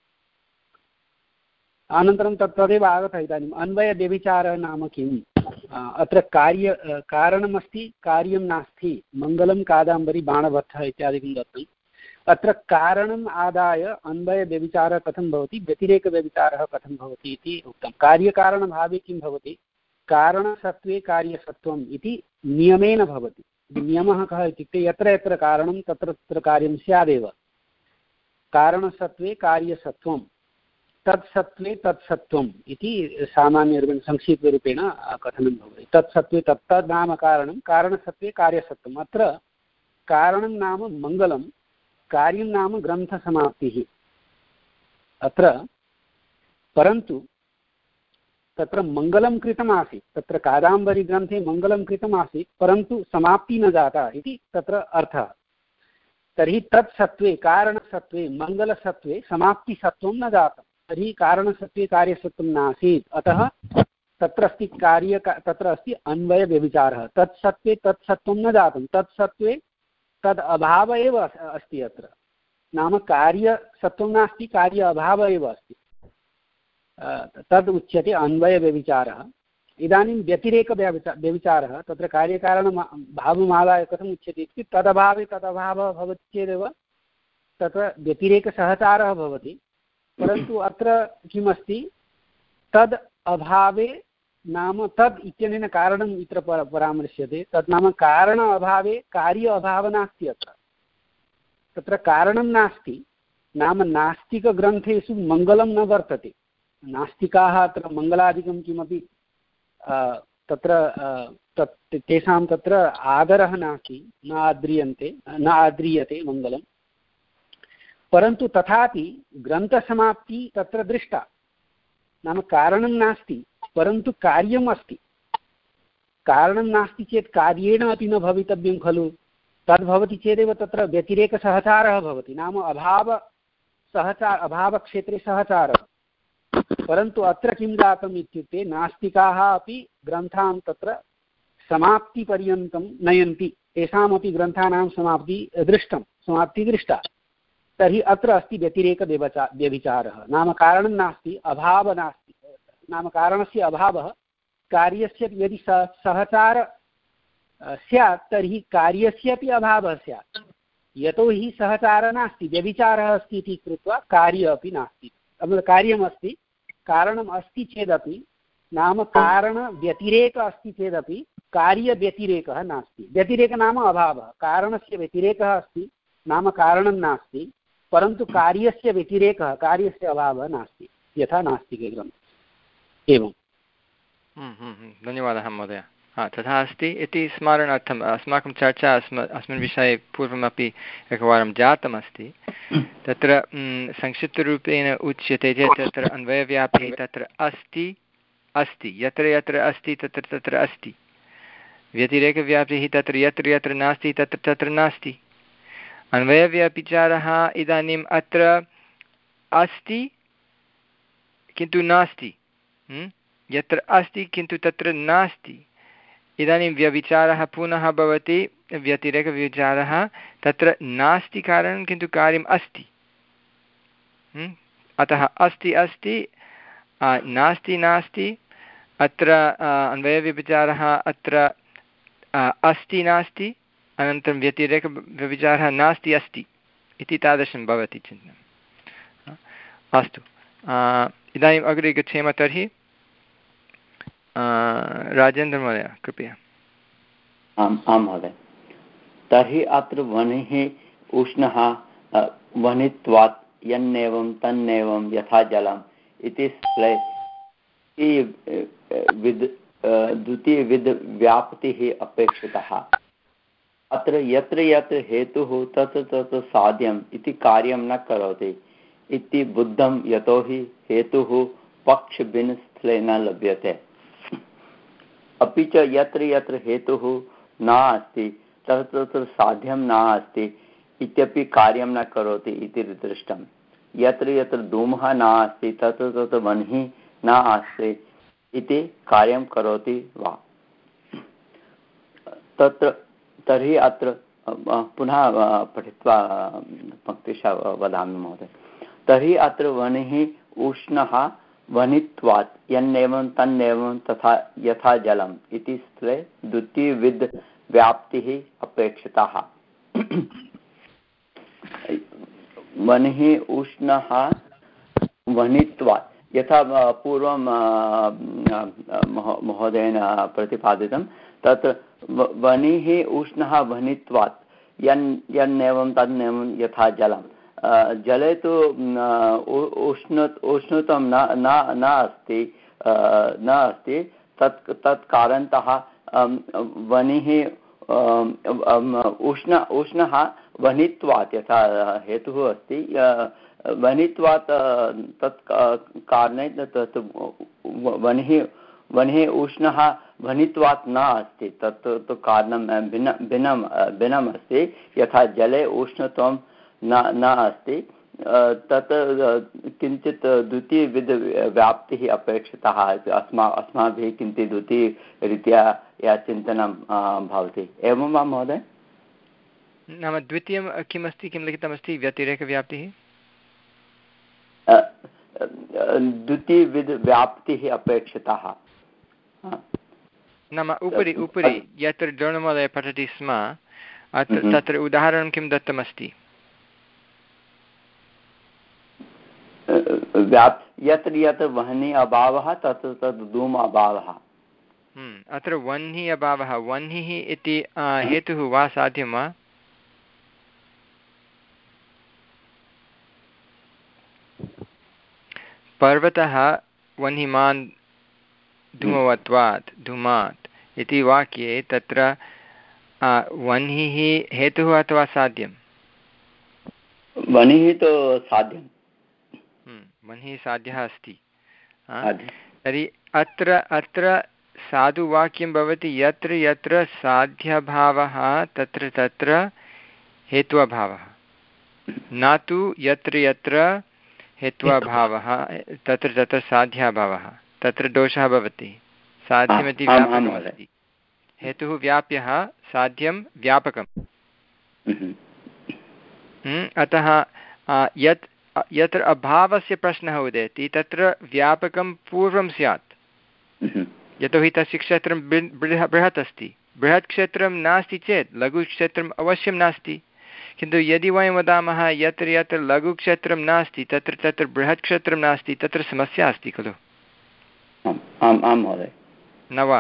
अनन्तरं तत् तदेव आगतः इदानीम् अन्वयव्यभिचारः नाम किम्? अत्र कार्य कारणमस्ति कार्यं नास्ति, मङ्गलं कादम्बरी बाणभट्टः इत्यादिकं दत्तम्। अत्र कारणम् आदाय अन्वयव्यभिचारः कथं भवति, व्यतिरेकव्यभिचारः कथं भवति इति उक्तं। कार्यकारणभावे किं भवति, कारणसत्त्वे कार्यसत्त्वम् इति नियमेन भवति। नियमः कः इत्युक्ते यत्र यत्र कारणं तत्र तत्र कार्यं स्यादेव, कारणसत्त्वे कार्यसत्त्वं, तत्सत्त्वे तत्सत्त्वम् इति सामान्यरूपेण संक्षिप्तरूपेण कथनं भवति। तत्सत्त्वे तत्तद् नाम कारणं, कारणसत्त्वे कार्यसत्त्वम्। अत्र कारणं नाम मङ्गलं, कार्यं नाम ग्रन्थसमाप्तिः। अत्र परन्तु तत्र मङ्गलं कृतम् आसीत्, तत्र कादम्बरीग्रन्थे मङ्गलं कृतम् आसीत्, परन्तु समाप्तिः न जाता इति तत्र अर्थः। तर्हि तत्सत्त्वे कारणसत्त्वे मङ्गलसत्त्वे समाप्तिसत्त्वं न जातं, तर्हि कारणसत्त्वे कार्यसत्त्वं नासीत्, अतः तत्र अस्ति कार्य तत्र अस्ति अन्वयव्यभिचारः। तत्सत्त्वे तत्सत्त्वं न जातं, तत्सत्त्वे तद् अभाव एव अस्ति, अत्र नाम कार्यसत्त्वं नास्ति, कार्य अभाव एव अस्ति। तद् उच्यते अन्वयव्यभिचारः। इदानीं व्यतिरेकव्यभिचा व्यभिचारः तत्र कार्यकारण भावमादाय कथम् उच्यते इति तदभावे तदभावः भवति चेदेव तत्र व्यतिरेकसहचारः भवति। परन्तु अत्र किमस्ति, तद् अभावे नाम तद् इत्यनेन कारणम् इत्र परामर्श्यते। तत् नाम कारण अभावे कार्य अभावः नास्ति। अत्र तत्र कारणं नास्ति नाम नास्तिकग्रन्थेषु मङ्गलं न वर्तते। नास्तिकाः अत्र मङ्गलादिकं किमपि तत्र तत् तेषां तत्र आदरः नास्ति, न आद्रियन्ते न आद्रियते मङ्गलं। परन्तु तथापि ग्रन्थसमाप्ति तत्र दृष्टा, नाम कारणं नास्ति परन्तु कार्यम् अस्ति। कारणं नास्ति चेत् कार्येण अपि न भवितव्यं खलु। तद्भवति चेदेव तत्र व्यतिरेकसहचारः भवति, नाम अभावसहचार अभावक्षेत्रे सहचारः। परन्तु अत्र किं जातम् इत्युक्ते नास्तिकाः अपि ग्रन्थान् तत्र समाप्तिपर्यन्तं नयन्ति। तेषामपि ग्रन्थानां समाप्ति दृष्टं समाप्तिः दृष्टा। तर्हि अत्र अस्ति व्यतिरेकव्यभिचा व्यभिचारः। नाम कारणं नास्ति, अभावः नास्ति, नाम कारणस्य अभावः। कार्यस्य यदि सहचार स्यात् तर्हि कार्यस्य अपि अभावः स्यात्। यतोहि सहचारः नास्ति, व्यभिचारः अस्ति इति कृत्वा कार्यम् अपि नास्ति। कार्यमस्ति, कारणम् अस्ति चेदपि नाम कारणव्यतिरेकः अस्ति चेदपि कार्यव्यतिरेकः नास्ति। व्यतिरेकः नाम अभावः। कारणस्य व्यतिरेकः अस्ति नाम कारणं नास्ति, परन्तु कार्यस्य व्यतिरेकः कार्यस्य अभावः नास्ति, यथा नास्तिके ग्रन्थे। एवं। धन्यवादः महोदय। हा, तथा अस्ति इति स्मरणार्थम् अस्माकं चर्चा अस्म अस्मिन् विषये पूर्वमपि एकवारं जातमस्ति। तत्र संक्षिप्तरूपेण उच्यते चेत् तत्र अन्वयव्याप्तिः तत्र अस्ति अस्ति यत्र यत्र अस्ति तत्र तत्र अस्ति। व्यतिरेकव्याप्तिः तत्र यत्र यत्र नास्ति तत्र तत्र नास्ति। अन्वयव्यापिचारः इदानीम् अत्र अस्ति किन्तु नास्ति, यत्र अस्ति किन्तु तत्र नास्ति। इदानीं व्यभिचारः पुनः भवति व्यतिरेकव्यभिचारः। तत्र नास्ति कारणं किन्तु कार्यम् अस्ति। अतः अस्ति अस्ति नास्ति नास्ति। अत्र अन्वयव्यभिचारः अत्र अस्ति नास्ति, अनन्तरं व्यतिरेकव्यभिचारः नास्ति अस्ति इति तादृशं भवति चिन्तनम्। अस्तु, इदानीम् अग्रे गच्छेम। तर्हि राजेन्द्रमहोदय कृपया। आम् आं महोदय। तर्हि अत्र वह्निः उष्णः वह्नित्वात् यन्नेवं तन्नेवं यथा जलम् इति विद् द्वितीयविद् व्याप्तिः अपेक्षितः। अत्र यत्र यत्र हेतुः तत्र तत्र साध्यम् इति कार्यं न करोति इति बुद्धं, यतोहि हेतुः पक्षभिन्नस्थले न लभ्यते। अपि च यत्र यत्र हेतुः नास्ति तत्र तत्र साध्यं नास्ति इत्यपि कार्यं न करोति इति दृष्टं। यत्र यत्र धूमः नास्ति तत्र तत्र वह्निः नास्ति इति कार्यं करोति वा। तत्र तर्हि अत्र पुनः पठित्वा पङ्क्तिशः वदामि महोदय। तर्हि अत्र वह्निः उष्णः वह्नित्वात् यन्नेवं तन्नेवं तथा यथा जलम् इति स्थले द्वितीयविद् व्याप्तिः अपेक्षितः। वह्निः उष्णः वह्नित्वात् यथा पूर्वं महोदयेन प्रतिपादितं, तत्र वह्निः उष्णः वह्नित्वात् यन् यन्नेवं तन्नेवं यथा जलम्। जले तु उष्ण उष्णत्वं न न अस्ति न अस्ति तत् तत् कारणतः वह्निः उष्ण उष्णः वह्नित्वात् यथा हेतुः अस्ति, वह्नित्वात् तत् कारणे तत् वह्निः वह्निः उष्णः वह्नित्वात् न अस्ति। तत् तु कारणं भिन्न भिन्नं भिन्नम् अस्ति। यथा जले उष्णत्वं न न अस्ति, तत् किञ्चित् द्वितीयविद् व्याप्तिः अपेक्षितः। अस्मा अस्माभिः किञ्चित् द्वितीयरीत्या या चिन्तनं भवति। एवं वा महोदय? नाम द्वितीयं किमस्ति, किं लिखितमस्ति व्यतिरेकव्याप्तिः? द्वितीयविधव्याप्तिः अपेक्षितः। नाम उपरि उपरि यत्र द्रोणमहोदयः पठति स्म अत्र तत्र उदाहरणं किं दत्तमस्ति? यत्र यत्र वह्नि अभावः तत्र तत्र धूम अभावः। अत्र वह्नि अभावः, वह्निः इति हेतुः वा साध्यं वा? पर्वतः वह्निमान् धूमवत्वात् धूमात् इति वाक्ये तत्र वह्निः हेतुः अथवा साध्यं? वह्निः तु साध्यं। वह्निः साध्यः अस्ति। तर्हि अत्र अत्र साधुवाक्यं भवति यत्र यत्र साध्यभावः तत्र तत्र हेत्वाभावः, न तु यत्र यत्र हेत्वाभावः तत्र तत्र साध्याभावः, तत्र दोषः भवति। साध्यमिति व्यापकमस्ति, हेतुः व्याप्यः, साध्यं व्यापकम्। अतः यत् यत्र अभावस्य प्रश्नः उदेति तत्र व्यापकं पूर्वं स्यात्, यतोहि तस्य क्षेत्रं बृहत् अस्ति। बृहत् क्षेत्रं नास्ति चेत् लघुक्षेत्रम् अवश्यं नास्ति, किन्तु यदि वयं वदामः यत्र यत्र लघुक्षेत्रं नास्ति तत्र तत्र बृहत् क्षेत्रं नास्ति, तत्र समस्या अस्ति खलु? न वा?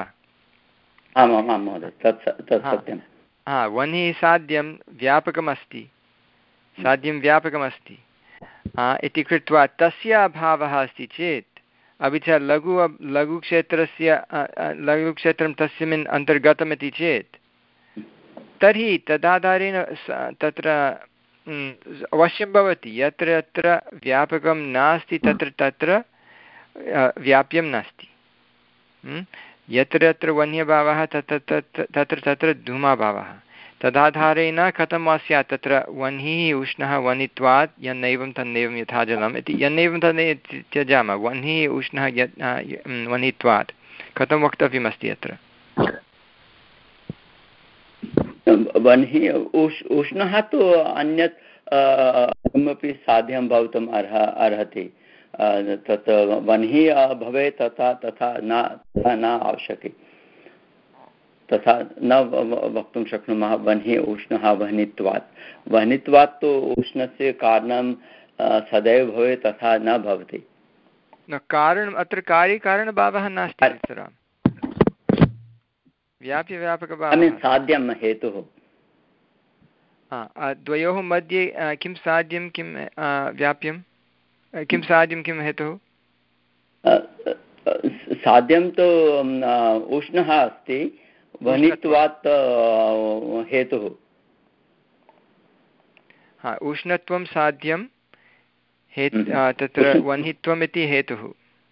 हा, वह्निः साध्यं व्यापकमस्ति, साध्यं व्यापकमस्ति इति कृत्वा तस्य अभावः अस्ति चेत्, अपि च लघु लघुक्षेत्रस्य लघुक्षेत्रं तस्मिन् अन्तर्गतमिति चेत्, तर्हि तदाधारेण तत्र अवश्यं भवति यत्र यत्र व्यापकं नास्ति तत्र तत्र व्याप्यं नास्ति। यत्र यत्र वह्न्यभावः तत्र तत्र तत्र तत्र धूमाभावः। तदाधारेण कथं वा स्यात् तत्र वह्निः उष्णः वह्नित्वात् यन्नैवं तन्नैवं यथा जलम् इति, यन्नैवं तन्नैवं त्यजामः, वह्निः उष्णः वह्नित्वात् कथं वक्तव्यमस्ति अत्र? वह्निः उष्णः तु अन्यत् किमपि साध्यं भवितुम् अर्ह अर्हति। तत् वह्निः भवेत् तथा तथा न न आवश्यकी, तथा न वक्तुं शक्नुमः वह्निः उष्णः वह्नित्वात्। वह्नित्वात् तु उष्णस्य कारणं सदैव भवेत् तथा न भवति। न कारणम् अत्र कार्यकारणभावः नास्ति, व्याप्यव्यापकभावः साध्यं हेतुः। द्वयोः मध्ये किं साध्यं किं व्याप्यं, किं साध्यं किं हेतुः? साध्यं तु उष्णः अस्ति, वह्नित्वात् हेतुः। हा, उष्णत्वं साध्यं हेतु, तत्र वह्नित्वम् इति हेतुः।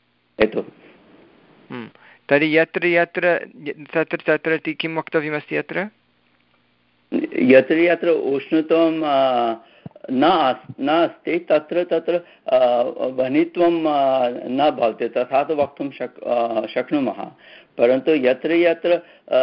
हेतुः। तर्हि यत्र यत्र तत्र तत्र इति किं वक्तव्यमस्ति अत्र? यत्र यत्र उष्णत्वं न न अस्ति तत्र तत्र वह्नित्वं न भवति, तथा तु वक्तुं शक् शक्नुमः। परन्तु यत्र यत्र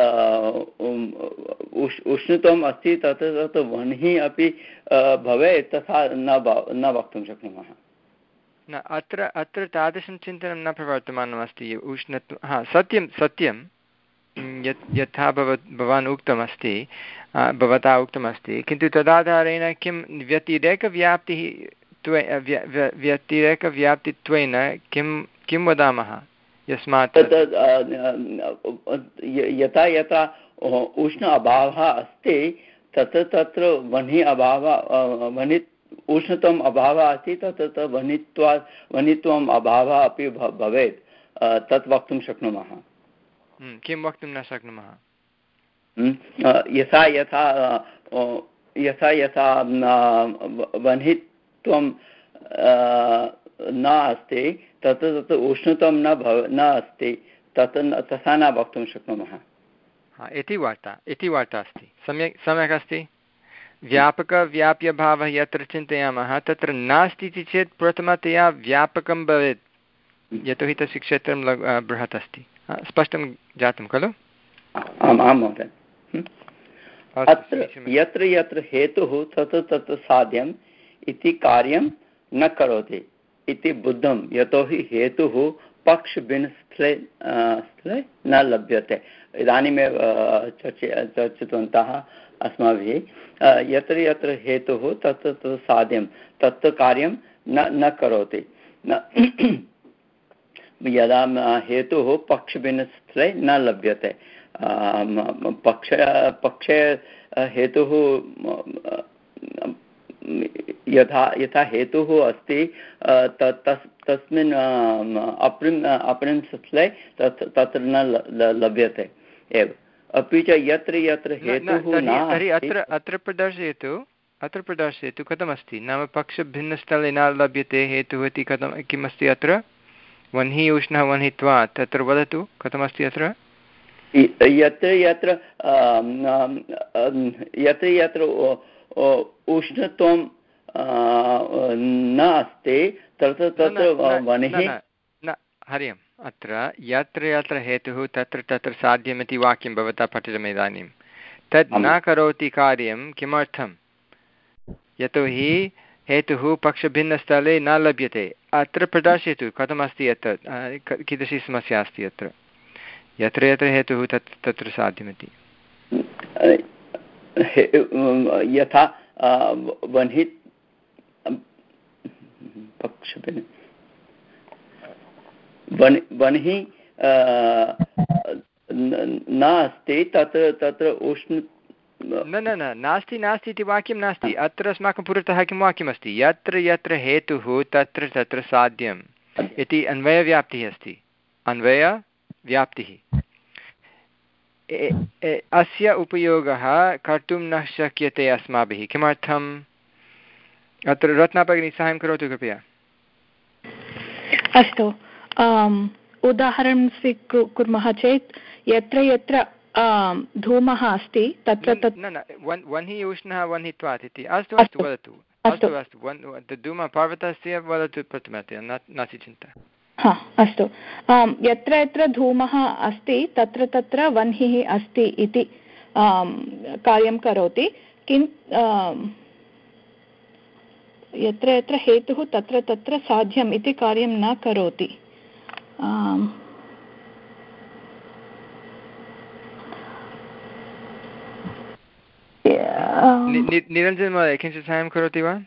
उष्णत्वम् अस्ति तत्र तत्र वह्निः अपि भवेत् तथा न न वक्तुं शक्नुमः। न, अत्र अत्र तादृशं चिन्तनं न प्रवर्तमानमस्ति। उष्णत्वं, हा सत्यं सत्यं यत् यथा भव भवान् उक्तमस्ति, भवता उक्तमस्ति, किन्तु तदाधारेण किं व्यतिरेकव्याप्तिः त्वे व्यतिरेकव्याप्तित्वेन किं किं वदामः? यस्मात् यथा यथा उष्ण अभावः अस्ति तत्र तत्र वह्नि अभावः वह्नि उष्णत्वम् अभावः अस्ति तत्र तत्र वह्नित्वा वह्नित्वम् अभावः अपि भवेत्, तत् वक्तुं शक्नुमः। किं वक्तुं न शक्नुमः? यथा यथा यथा यथा वह्नित्वं न अस्ति तत्र तत्र उष्णत्वं न भव न अस्ति, तत् तथा न वक्तुं शक्नुमः। इति वार्ता इति वार्ता अस्ति। सम्यक् सम्यक् अस्ति। व्यापकव्याप्यभावः यत्र चिन्तयामः तत्र नास्ति इति चेत् प्रथमतया व्यापकं भवेत्, यतोहि तस्य क्षेत्रं बृहत् अस्ति। स्पष्टं जातं खलु? आम् आं महोदय। अत्र यत्र यत्र हेतुः तत्र तत्र साध्यम् इति कार्यं न करोति इति बुद्धं यतोहि हेतुः पक्षभिन्नस्थले स्थले न लभ्यते। इदानीमेव चर्च चर्चितवन्तः अस्माभिः यत्र यत्र हेतुः तत्र तत्र साध्यं तत् कार्यं न न करोति। यदा हेतुः पक्षभिन्नस्थले न लभ्यते पक्ष पक्षे हेतुः यथा यथा हेतुः अस्ति तस्मिन् अपरिम् अपरिं स्थले तत् तत्र न लभ्यते एव। अपि च यत्र यत्र हेतुः न तर्हि अत्र अत्र प्रदर्शयतु अत्र प्रदर्शयतु कथमस्ति नाम पक्षभिन्नस्थले न लभ्यते हेतुः इति कथं किमस्ति अत्र वह्नि उष्णः वह्नित्वात् तत्र वदतु कथमस्ति अत्र यत्र यत्र यत्र यत्र उष्णत्वं न अस्ति तत्र तत्र वह्निः न हरि ओम् अत्र यत्र यत्र हेतुः तत्र तत्र साध्यमिति वाक्यं भवता पठितम् इदानीं तद् न करोति कार्यं किमर्थं यतोहि हेतुः पक्षभिन्नस्थले न लभ्यते। अत्र प्रदर्शयतु कथमस्ति अत्र कीदृशी समस्या अस्ति अत्र यत्र यत्र हेतुः तत् तत्र साध्यमिति यथा वह्नि पक्षभिन्न वह्निः न अस्ति तत्र तत्र उष्ण न न न नास्ति नास्ति इति वाक्यं नास्ति। अत्र अस्माकं पुरतः किं वाक्यमस्ति यत्र यत्र हेतुः तत्र तत्र साध्यम् इति अन्वयव्याप्तिः अस्ति अन्वयव्याप्तिः। अस्य उपयोगः कर्तुं न शक्यते अस्माभिः किमर्थम् अत्र रत्नाभगिनी साहाय्यं करोतु कृपया। अस्तु उदाहरणं स्वीकुर्मः चेत् यत्र यत्र धूमः अस्ति तत्र तत् न न वह्नि उष्णः वह्नित्वात् इति अस्तु अस्तु वदतु अस्तु अस्तु धूमः पर्वतस्य वदतु प्रथमतया नास्ति चिन्ता। हा अस्तु यत्र यत्र धूमः अस्ति तत्र तत्र वह्निः अस्ति इति कार्यं करोति किन् यत्र यत्र हेतुः तत्र तत्र साध्यम् इति कार्यं न करोति। निरञ्जन महोदय किञ्चित् साहाय्यं करोति वा?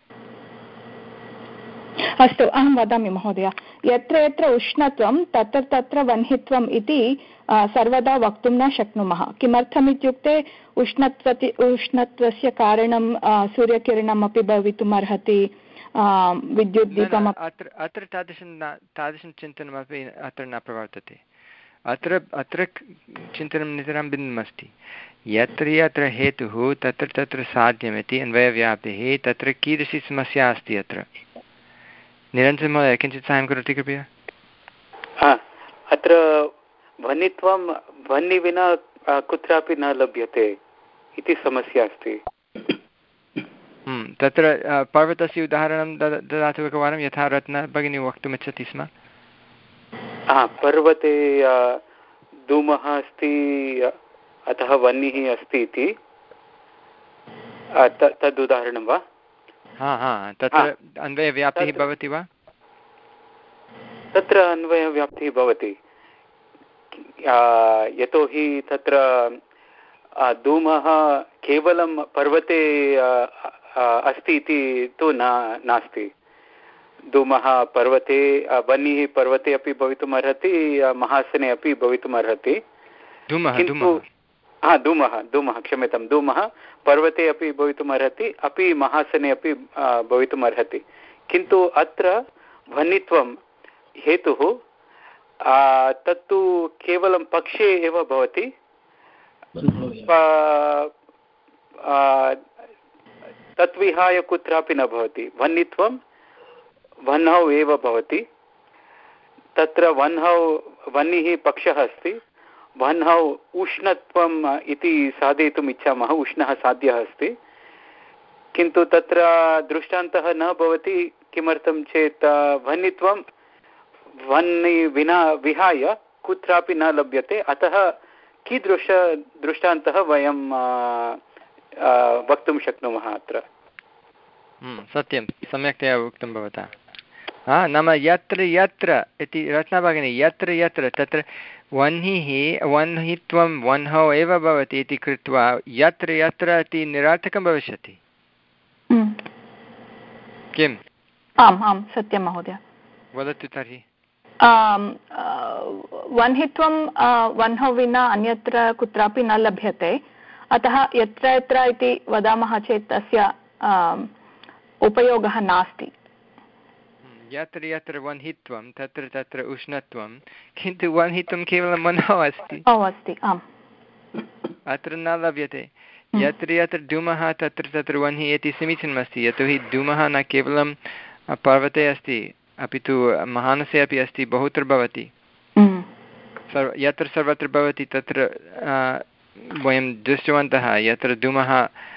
अस्तु अहं वदामि महोदय यत्र यत्र उष्णत्वं तत्र तत्र वह्नित्वम् इति सर्वदा वक्तुं न शक्नुमः। किमर्थम् इत्युक्ते उष्णत्वति उष्णत्वस्य कारणं सूर्यकिरणम् अपि भवितुम् अर्हति विद्युद्दीपम् अत्र अत्र तादृशं तादृशं चिन्तनमपि अत्र न प्रवर्तते। अत्र अत्र चिन्तनं नितरां भिन्नमस्ति। यत्र यत्र हेतुः तत्र तत्र साध्यमिति अन्वयव्याप्तिः तत्र कीदृशी समस्या अस्ति अत्र निरञ्जन महोदय किञ्चित् साहाय्यं करोति कृपया। अत्र वह्नित्वं वह्नि विना कुत्रापि न लभ्यते इति समस्या अस्ति। तत्र पर्वतस्य उदाहरणं ददातु एकवारं यथा रत्ना भगिनी वक्तुमिच्छति स्म। पर्वते धूमः अस्ति अतः वह्निः अस्ति इति तद् उदाहरणं वा? हा हा तत्र अन्वयव्याप्तिः भवति वा? तत्र अन्वयव्याप्तिः भवति यतोहि तत्र धूमः केवलं पर्वते अस्ति इति तु न नास्ति। धूमः पर्वते वह्निः पर्वते अपि भवितुम् अर्हति महासने अपि भवितुम् अर्हति। किन्तु हा धूमः धूमः क्षम्यतां धूमः पर्वते अपि भवितुम् अर्हति अपि महासने अपि भवितुम् अर्हति। किन्तु अत्र वह्नित्वं हेतुः तत्तु केवलं पक्षे एव भवति तद्विहाय कुत्रापि न भवति। वह्नित्वं वह्नौ एव भवति। तत्र वह्नौ वह्निः पक्षः अस्ति वह्नौ उष्णत्वम् इति साधयितुम् इच्छामः उष्णः साध्यः अस्ति किन्तु तत्र दृष्टान्तः न भवति। किमर्थं चेत् वह्नित्वं वह्नि विना विहाय कुत्रापि न लभ्यते। अतः कीदृश दृष्टान्तः वयं वक्तुं शक्नुमः अत्र। सत्यं सम्यक्तया उक्तं भवता। हा नाम यत्र यत्र इति रत्नभगिनी यत्र यत्र तत्र वह्निः वह्नित्वं वह्नौ एव भवति इति कृत्वा यत्र यत्र इति निरर्थकं भविष्यति। किम्? आम् आं सत्यं महोदय। वदतु तर्हि। वह्नित्वं वह्नौ विना अन्यत्र कुत्रापि न लभ्यते, अतः यत्र यत्र इति वदामः चेत् तस्य उपयोगः नास्ति। यत्र यत्र वह्नित्वं तत्र तत्र उष्णत्वं, किन्तु वह्नित्वं केवलं मनः अस्ति अस्ति आम्, अत्र न लभ्यते। यत्र यत्र धूमः तत्र तत्र वह्निः इति समीचीनमस्ति, यतोहि धूमः न केवलं पर्वते अस्ति अपि तु महानसे अपि अस्ति, बहुत्र भवति। सर्व यत्र सर्वत्र भवति तत्र वयं दृष्टवन्तः यत्र धूमः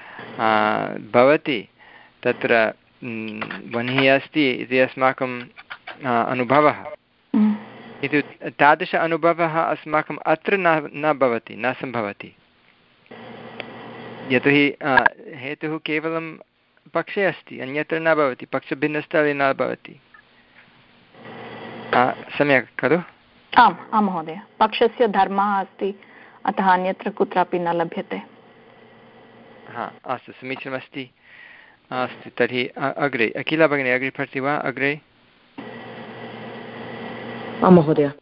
भवति तत्र वह्निः अस्ति इति अस्माकम् अनुभवः। किन्तु तादृश अनुभवः अस्माकम् अत्र न न भवति, न सम्भवति, यतोहि हेतुः केवलं पक्षे अस्ति, अन्यत्र न भवति, पक्षभिन्नस्थले न भवति। सम्यक् खलु? आम् आं महोदय, पक्षस्य धर्मः अस्ति, अतः अन्यत्र कुत्रापि न लभ्यते। हा अस्तु, समीचीनमस्ति। अस्तु तर्हि अग्रे अखिला भगिनी अग्रे पठति वा? अग्रे आं महोदय।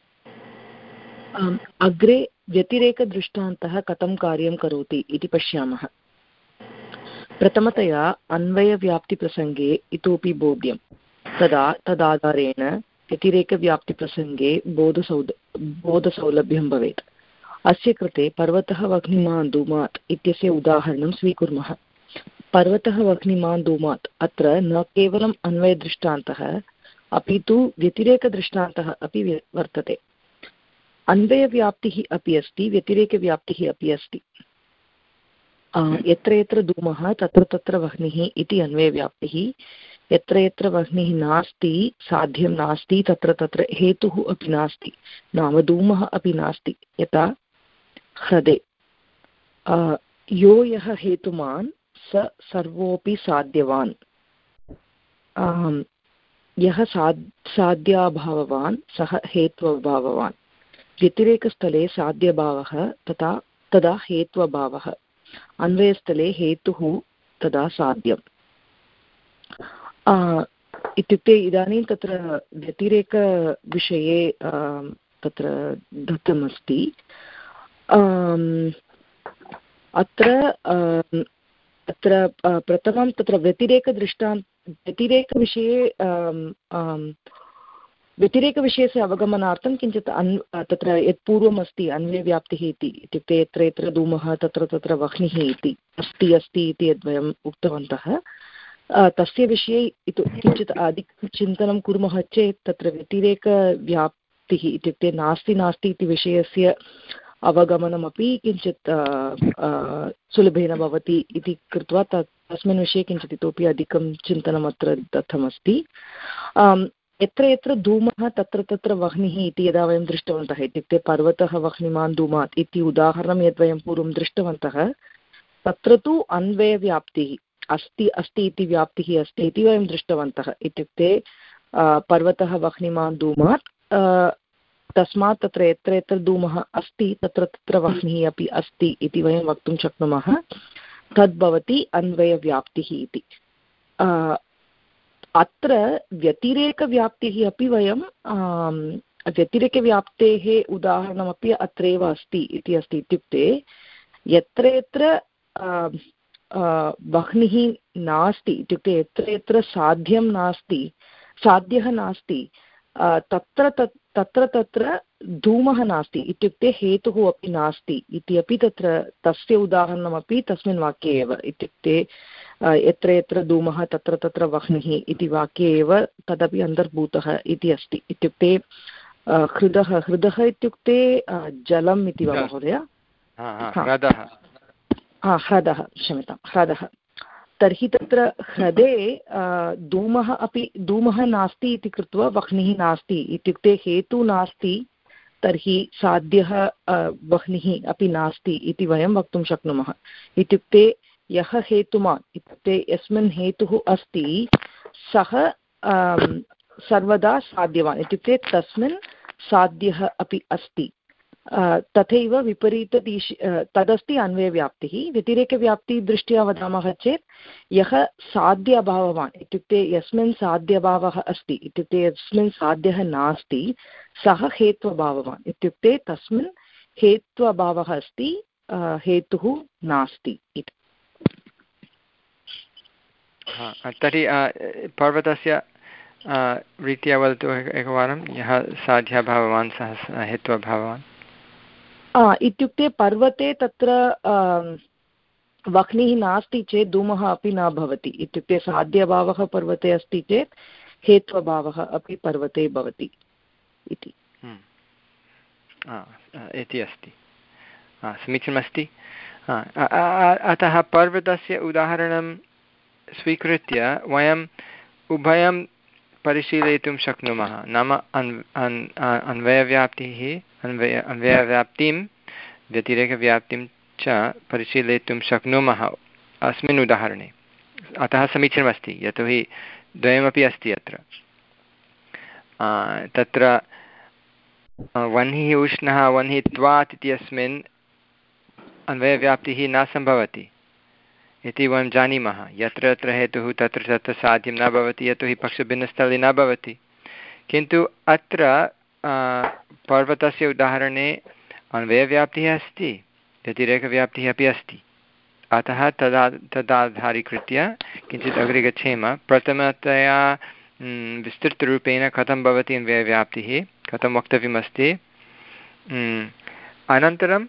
अग्रे व्यतिरेकदृष्टान्तः कथं कार्यं करोति इति पश्यामः। प्रथमतया अन्वयव्याप्तिप्रसङ्गे इतोपि बोध्यं, तदा तदाधारेण व्यतिरेकव्याप्तिप्रसङ्गे बोधसौद बोधसौलभ्यं भवेत्। अस्य कृते पर्वतः वह्निमान् धूमात् इत्यस्य उदाहरणं स्वीकुर्मः। पर्वतः वह्निमान् धूमात् अत्र न केवलम् अन्वयदृष्टान्तः अपि तु व्यतिरेकदृष्टान्तः अपि वर्तते। अन्वयव्याप्तिः अपि अस्ति, व्यतिरेकव्याप्तिः अपि अस्ति। यत्र यत्र धूमः तत्र तत्र वह्निः इति अन्वयव्याप्तिः, यत्र यत्र वह्निः नास्ति, साध्यं नास्ति, तत्र तत्र हेतुः अपि नास्ति, नाम धूमः अपि नास्ति। यथा ह्रदे यो यः हेतुमान् स सर्वोऽपि साध्यवान्, यः साध् साध्याभाववान् सः हेत्वभाववान्। व्यतिरेकस्थले साध्यभावः तथा तदा हेत्वभावः, अन्वयस्थले हेतुः तदा साध्यम्। इत्युक्ते इदानीं तत्र व्यतिरेकविषये तत्र दत्तमस्ति। अत्र अत्र प्रथमं तत्र व्यतिरेकदृष्टान्त व्यतिरेकविषये व्यतिरेकविषयस्य अवगमनार्थं किञ्चित् अन् तत्र यत् पूर्वमस्ति अन्वयव्याप्तिः इति, इत्युक्ते यत्र यत्र धूमः तत्र तत्र वह्निः इति अस्ति अस्ति इति यद्वयम् उक्तवन्तः, तस्य विषये किञ्चित् अधिकं चिन्तनं कुर्मः चेत् तत्र व्यतिरेकव्याप्तिः इत्युक्ते नास्ति नास्ति इति विषयस्य अवगमनमपि किञ्चित् सुलभेन भवति इति कृत्वा तत् तस्मिन् विषये किञ्चित् इतोपि अधिकं चिन्तनम् अत्र दत्तमस्ति। यत्र यत्र धूमः तत्र तत्र वह्निः इति यदा वयं दृष्टवन्तः, इत्युक्ते पर्वतः वह्निमान् धूमात् इति उदाहरणं यद् वयं पूर्वं दृष्टवन्तः, तत्र तु अन्वयव्याप्तिः अस्ति अस्ति इति व्याप्तिः अस्ति इति वयं दृष्टवन्तः। इत्युक्ते पर्वतः वह्निमान् धूमात्, तस्मात् तत्र यत्र यत्र धूमः अस्ति तत्र तत्र वह्निः अपि अस्ति इति वयं वक्तुं शक्नुमः। तद्भवति अन्वयव्याप्तिः इति। अत्र व्यतिरेकव्याप्तिः अपि वयं व्यतिरेकव्याप्तेः उदाहरणमपि अत्रैव अस्ति इति अस्ति। इत्युक्ते यत्र यत्र वह्निः नास्ति, इत्युक्ते यत्र यत्र साध्यं नास्ति, साध्यः नास्ति, तत्र तत् तत्र तत्र धूमः नास्ति, इत्युक्ते हेतुः अपि नास्ति इति अपि तत्र तस्य उदाहरणमपि तस्मिन् वाक्ये एव। इत्युक्ते यत्र यत्र धूमः तत्र तत्र वह्निः इति वाक्ये एव तदपि अन्तर्भूतः इति अस्ति। इत्युक्ते हृदः हृदः इत्युक्ते जलम् इति वा महोदय? ह्रदः, क्षम्यतां, ह्रदः। तर्हि तत्र ह्रदे धूमः अपि धूमः नास्ति इति कृत्वा वह्निः नास्ति, इत्युक्ते हेतुः नास्ति, तर्हि साध्यः वह्निः अपि नास्ति इति वयं वक्तुं शक्नुमः। इत्युक्ते यः हेतुमान्, इत्युक्ते यस्मिन् हेतुः अस्ति सः सर्वदा साध्यवान् इत्युक्ते तस्मिन् साध्यः अपि अस्ति। तथैव विपरीतदिश तदस्ति अन्वयव्याप्तिः। व्यतिरेकव्याप्तिः दृष्ट्या वदामः चेत् यः साध्य अभाववान् इत्युक्ते यस्मिन् साध्यभावः अस्ति इत्युक्ते यस्मिन् साध्यः नास्ति सः हेत्वभाववान् इत्युक्ते तस्मिन् हेत्वभावः अस्ति हेतुः नास्ति इति। तर्हि पर्वतस्य रीत्या वदतु एकवारं यः साध्यभाववान् सः हेत्वभाववान्। इत्युक्ते पर्वते तत्र वह्निः नास्ति चेत् धूमः अपि न भवति इत्युक्ते साध्यभावः पर्वते अस्ति चेत् हेत्वभावः अपि पर्वते भवति इति इति अस्ति। समीचीनमस्ति। अतः पर्वतस्य उदाहरणं स्वीकृत्य वयम् उभयं परिशीलयितुं शक्नुमः। नाम अन् अन्वयव्याप्तिः अन्वय अन्वयव्याप्तिं व्यतिरेकव्याप्तिं च परिशीलयितुं शक्नुमः अस्मिन् उदाहरणे। अतः समीचीनमस्ति यतोहि द्वयमपि अस्ति अत्र। तत्र वह्निः उष्णः वह्नित्वात् इत्यस्मिन् अन्वयव्याप्तिः न सम्भवति इति वयं जानीमः। यत्र यत्र हेतुः तत्र तत्र साध्यं न भवति यतोहि पक्षभिन्नस्थले न भवति। किन्तु अत्र पर्वतस्य उदाहरणे अन्वयव्याप्तिः अस्ति व्यतिरेकव्याप्तिः अपि अस्ति। अतः तदा तदाधारीकृत्य किञ्चित् अग्रे गच्छेम। प्रथमतया विस्तृतरूपेण कथं भवति अन्वयव्याप्तिः कथं वक्तव्यमस्ति। अनन्तरं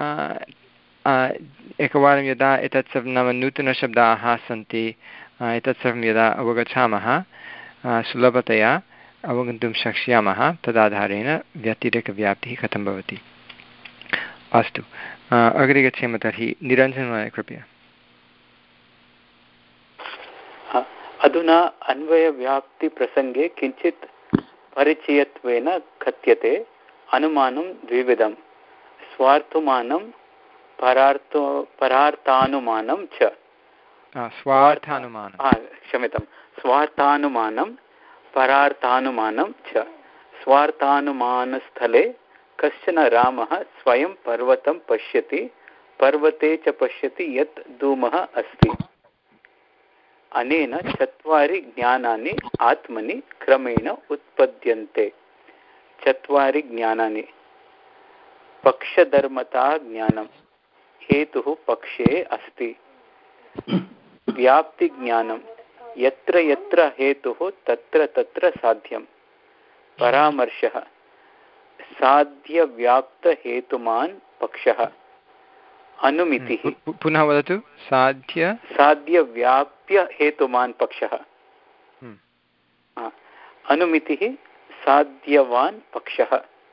एकवारं यदा एतत् सर्वं नाम नूतनशब्दाः सन्ति एतत् सर्वं यदा अवगच्छामः सुलभतया अवगन्तुं शक्ष्यामः तदाधारेण व्यतिरेकव्याप्तिः कथं भवति। अस्तु अग्रे गच्छेम। तर्हि निरञ्जनमहोदय कृपया। अधुना अन्वयव्याप्तिप्रसङ्गे किञ्चित् परिचयत्वेन कथ्यते। अनुमानं द्विविधं स्वार्थमानं परार्थो परार्थानुमानं च। स्वार्थानुमानं क्षम्यतां स्वार्थानुमानं परार्थानुमानं च। स्वार्थानुमानस्थले कश्चन रामः स्वयं पर्वतं पश्यति पर्वते च पश्यति यत् धूमः अस्ति। अनेन चत्वारि ज्ञानानि आत्मनि क्रमेण उत्पद्यन्ते। चत्वारि ज्ञानानि। पक्षधर्मता ज्ञानं हेतुः पक्षे अस्ति। व्याप्तिज्ञानं यत्र यत्र हेतुः तत्र तत्र साध्यं। परामर्शः साध्यव्याप्तहेतुमान् पक्षः। अनुमितिः पुनः वदतु। साध्य साध्यव्याप्य हेतुमान् पक्षः। अनुमितिः साध्यवान् पक्षः।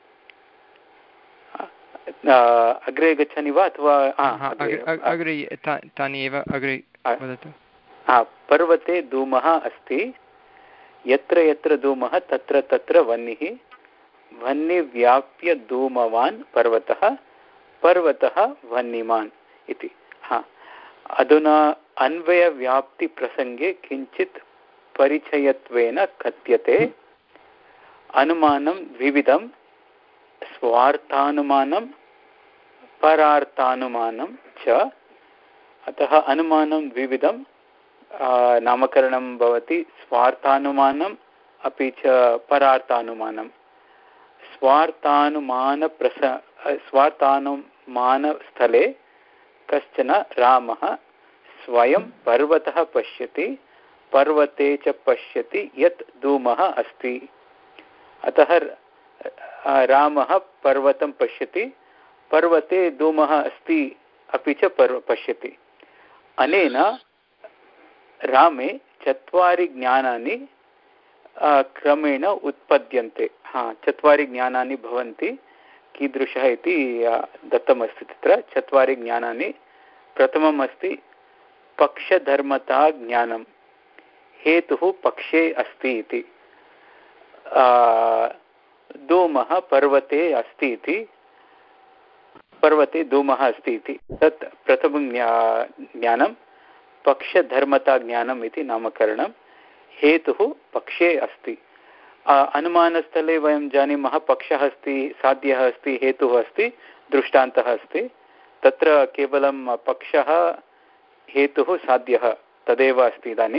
अग्रे गच्छामि वा अथवा अग्रे तानि एव अग्रे वदतु। पर्वते धूमः अस्ति यत्र यत्र धूमः तत्र तत्र वह्निः। वह्निव्याप्य धूमवान् पर्वतः पर्वतः वह्निमान् इति। हा अधुना अन्वयव्याप्तिप्रसङ्गे किञ्चित् परिचयत्वेन कथ्यते। अनुमानं द्विविधं स्वार्थानुमानं परार्थानुमानं च। अतः अनुमानं द्विविधं नामकरणं भवति स्वार्थानुमानम् अपि च परार्थानुमानं। स्वार्थानुमानप्रस स्वार्थानुमानस्थले कश्चन रामः स्वयं पर्वतः पश्यति पर्वते च पश्यति यत् धूमः अस्ति। अतः रामः पर्वतं पश्यति पर्वते धूमः अस्ति अपि च पर्व पश्यति। अनेन रामे चत्वारि ज्ञानानि क्रमेण उत्पद्यन्ते। हा चत्वारि ज्ञानानि भवन्ति। कीदृशः इति दत्तमस्ति तत्र। चत्वारि ज्ञानानि। प्रथमम् अस्ति पक्षधर्मता ज्ञानं हेतुः पक्षे अस्ति इति। धूमः पर्वते अस्ति इति पर्वते धूमः अस्ति इति तत् प्रथमं ज्ञानं पक्षधर्मता ज्ञानम् इति नामकरणं। हेतुः पक्षे अस्ति। अनुमानस्थले वयं जानीमः पक्षः अस्ति, साध्यः अस्ति, हेतुः अस्ति, दृष्टान्तः अस्ति। तत्र केवलं पक्षः, हेतुः, साध्यः तदेव अस्ति। इदानीं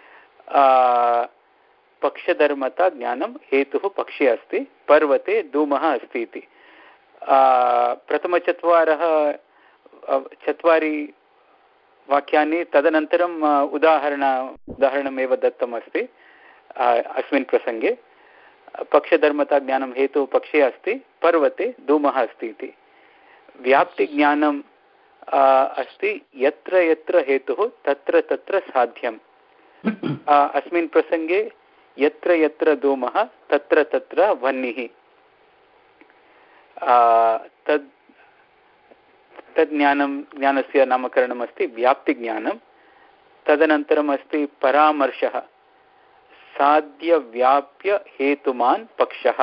पक्षधर्मता ज्ञानं हेतुः पक्षे अस्ति, पर्वते धूमः अस्ति इति। प्रथमचत्वारः चत्वारि वाक्यानि, तदनन्तरम् उदाहरण उदाहरणमेव दत्तमस्ति अस्मिन् प्रसङ्गे। पक्षधर्मता ज्ञानं हेतुः पक्षे अस्ति, पर्वते धूमः अस्ति इति। व्याप्तिज्ञानम् अस्ति, यत्र यत्र हेतुः तत्र तत्र साध्यम्। अस्मिन् प्रसङ्गे यत्र यत्र धूमः तत्र तत्र वह्निः, तद् तद् ज्ञानं ज्ञानस्य नामकरणमस्ति व्याप्तिज्ञानं। तदनन्तरम् अस्ति परामर्शः, साध्यव्याप्य हेतुमान् पक्षः।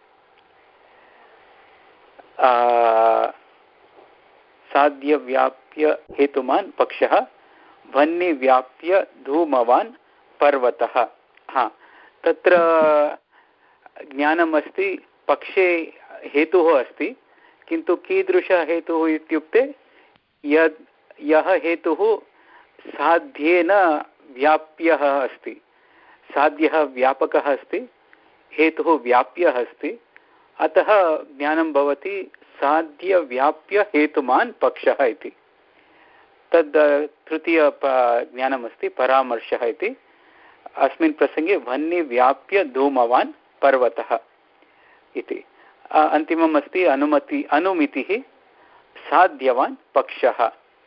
साध्यव्याप्य हेतुमान् पक्षः, वह्निव्याप्य धूमवान् पर्वतः। हा, तत्र ज्ञानमस्ति, पक्षे हेतुः अस्ति, किन्तु कीदृशः हेतुः इत्युक्ते यद् यः हेतुः साध्येन व्याप्यः अस्ति। साध्यः व्यापकः अस्ति, हेतुः व्याप्यः अस्ति, अतः ज्ञानं भवति साध्यव्याप्य हेतुमान् पक्षः इति। तद् तृतीय ज्ञानमस्ति परामर्शः इति। अस्मिन् प्रसङ्गे वह्निव्याप्य धूमवान् पर्वतः इति। अन्तिमम् अस्ति अनुमति अनुमितिः, साध्यवान् पक्षः,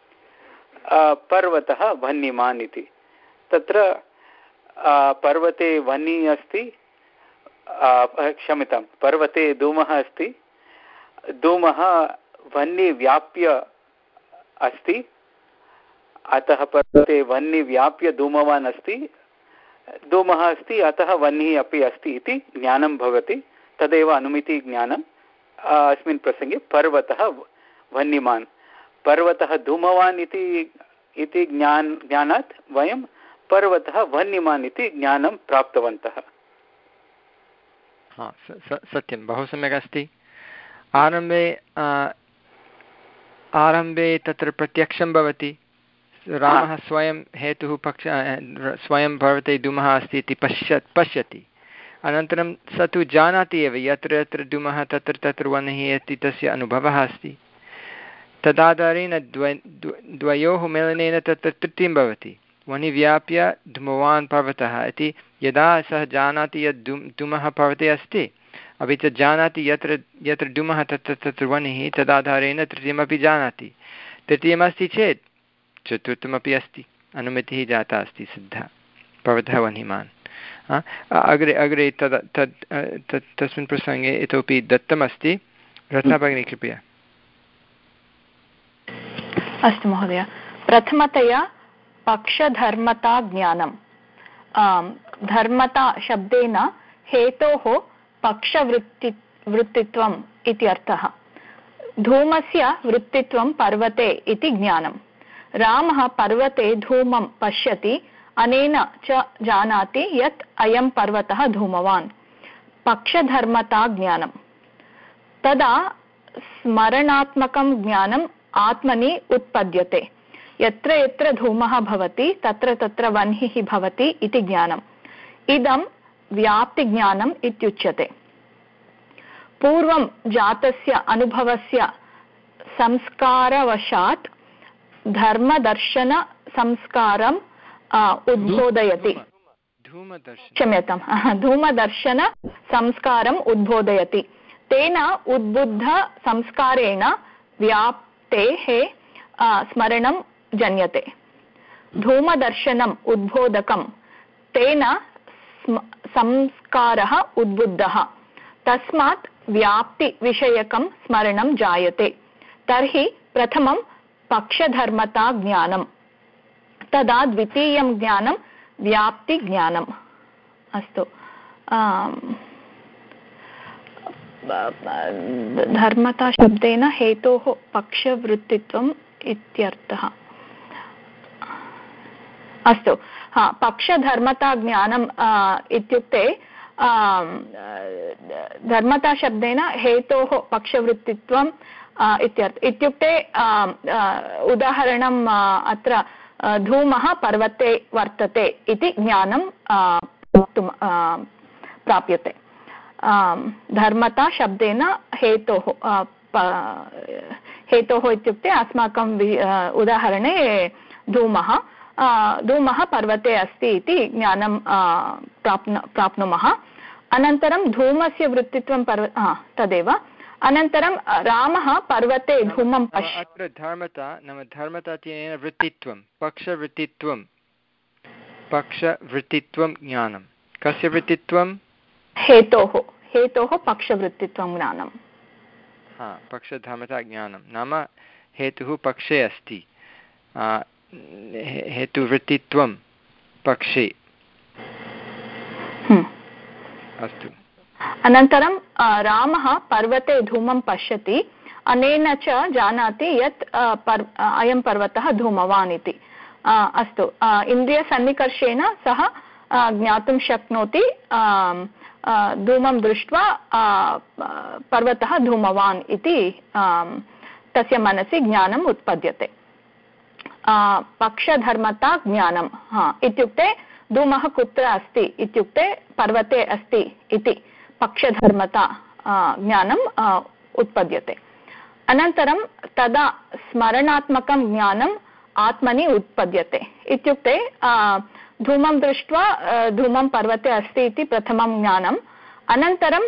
पर्वतः वह्निमान् इति। तत्र पर्वते वह्निः अस्ति, क्षम्यतां, पर्वते धूमः अस्ति, धूमः वह्निव्याप्य अस्ति, अतः पर्वते वह्निव्याप्य धूमवान् अस्ति, धूमः अस्ति अतः वह्निः अपि अस्ति इति ज्ञानं भवति। तदेव अनुमितिज्ञानम्। अस्मिन् प्रसङ्गे पर्वतः वह्निमान्, पर्वतः धूमवान् इति इति ज्ञान ज्ञानात् वयं पर्वतः वह्निमान् इति ज्ञानं प्राप्तवन्तः। हा, सत्यं, बहु सम्यक् अस्ति। आरम्भे आरम्भे तत्र प्रत्यक्षं भवति, रामः स्वयं हेतुः पक्ष स्वयं पर्वते धूमः अस्ति इति पश्य पश्यति। अनन्तरं स तु जानाति एव यत्र यत्र धूमः तत्र तत्र वह्निः अस्ति, तस्य अनुभवः अस्ति। तदाधारेण द्वय द्वयोः मेलनेन तत्र तृतीयं भवति, वह्निव्याप्य धूमवान् पर्वतः इति। यदा सः जानाति यद् धूम धूमः पर्वते अस्ति, अपि च जानाति यत्र यत्र धूमः तत्र तत्र वह्निः, तदाधारेण तृतीयमपि जानाति। तृतीयमस्ति चेत् चतुर्थमपि अस्ति, अनुमतिः जाता अस्ति, सिद्धा, पर्वतः वह्निमान्। अग्रे अग्रे तद् तद् तत् तस्मिन् प्रसङ्गे इतोपि दत्तमस्ति। रत्ना भगिनी, कृपया। अस्तु महोदय, प्रथमतया पक्षधर्मता ज्ञानं। धर्मता शब्देन हेतोः पक्षवृत्ति वृत्तित्वम् इति अर्थः। धूमस्य वृत्तित्वं पर्वते इति ज्ञानं। रामः पर्वते धूमं पश्यति, अनेन च जानाति यत् अयं पर्वतः धूमवान्। पक्षधर्मता ज्ञानं। तदा स्मरणात्मकं ज्ञानम् आत्मनि उत्पद्यते। यत्र यत्र धूमः भवति तत्र तत्र वह्निः भवति इति ज्ञानम्। इदं व्याप्तिज्ञानम् इत्युच्यते। पूर्वं जातस्य अनुभवस्य संस्कारवशात् धर्मदर्शन संस्कारम् उद्बोधयति। क्षम्यतां, धूमदर्शन संस्कारम् उद्बोधयति। तेन उद्बुद्ध संस्कारेण व्याप्तेः स्मरणं जन्यते। धूमदर्शनम् उद्बोधकं, तेन संस्कारः उद्बुद्धः, तस्मात् व्याप्तिविषयकं स्मरणं जायते। तर्हि प्रथमं पक्षधर्मता ज्ञानं, तदा द्वितीयं ज्ञानं व्याप्तिज्ञानम्। अस्तु, धर्मता शब्देन हेतोः पक्षवृत्तित्वम् इत्यर्थः। अस्तु, हा, पक्षधर्मता ज्ञानम् इत्युक्ते धर्मताशब्देन हेतोः पक्षवृत्तित्वम् इत्यर्थ इत्युक्ते उदाहरणम् अत्र धूमः पर्वते वर्तते इति ज्ञानं प्राप्यते। धर्मता शब्देन हेतोः हेतोः इत्युक्ते अस्माकं उदाहरणे धूमः धूमः पर्वते अस्ति इति ज्ञानं प्राप्नु प्राप्नुमः। अनन्तरं धूमस्य वृत्तित्वं पर्व तदेव। अनन्तरं रामः पर्वते धूमं पश्य। अत्र धर्मता नाम धर्मता इत्यनेन वृत्तित्वं पक्षवृत्तित्वं पक्षवृत्तित्वं ज्ञानं कस्य वृत्तित्वं? हेतोः हेतोः पक्षवृत्तित्वं ज्ञानं। हा पक्षधर्मता ज्ञानं नाम हेतुः पक्षे अस्ति हेतुवृत्तित्वं पक्षे। अस्तु। अनन्तरं रामः पर्वते धूमं पश्यति अनेन च जानाति यत् पर् अयं पर्वतः धूमवान् इति। अस्तु इन्द्रियसन्निकर्षेण सः ज्ञातुं शक्नोति धूमं दृष्ट्वा पर्वतः धूमवान् इति तस्य मनसि ज्ञानम् उत्पद्यते। पक्षधर्मता ज्ञानं हा इत्युक्ते धूमः कुत्र अस्ति इत्युक्ते पर्वते अस्ति इति पक्षधर्मता ज्ञानम् उत्पद्यते। अनन्तरं तदा स्मरणात्मकं ज्ञानम् आत्मनि उत्पद्यते इत्युक्ते धूमं दृष्ट्वा धूमं पर्वते अस्ति इति प्रथमं ज्ञानम्। अनन्तरं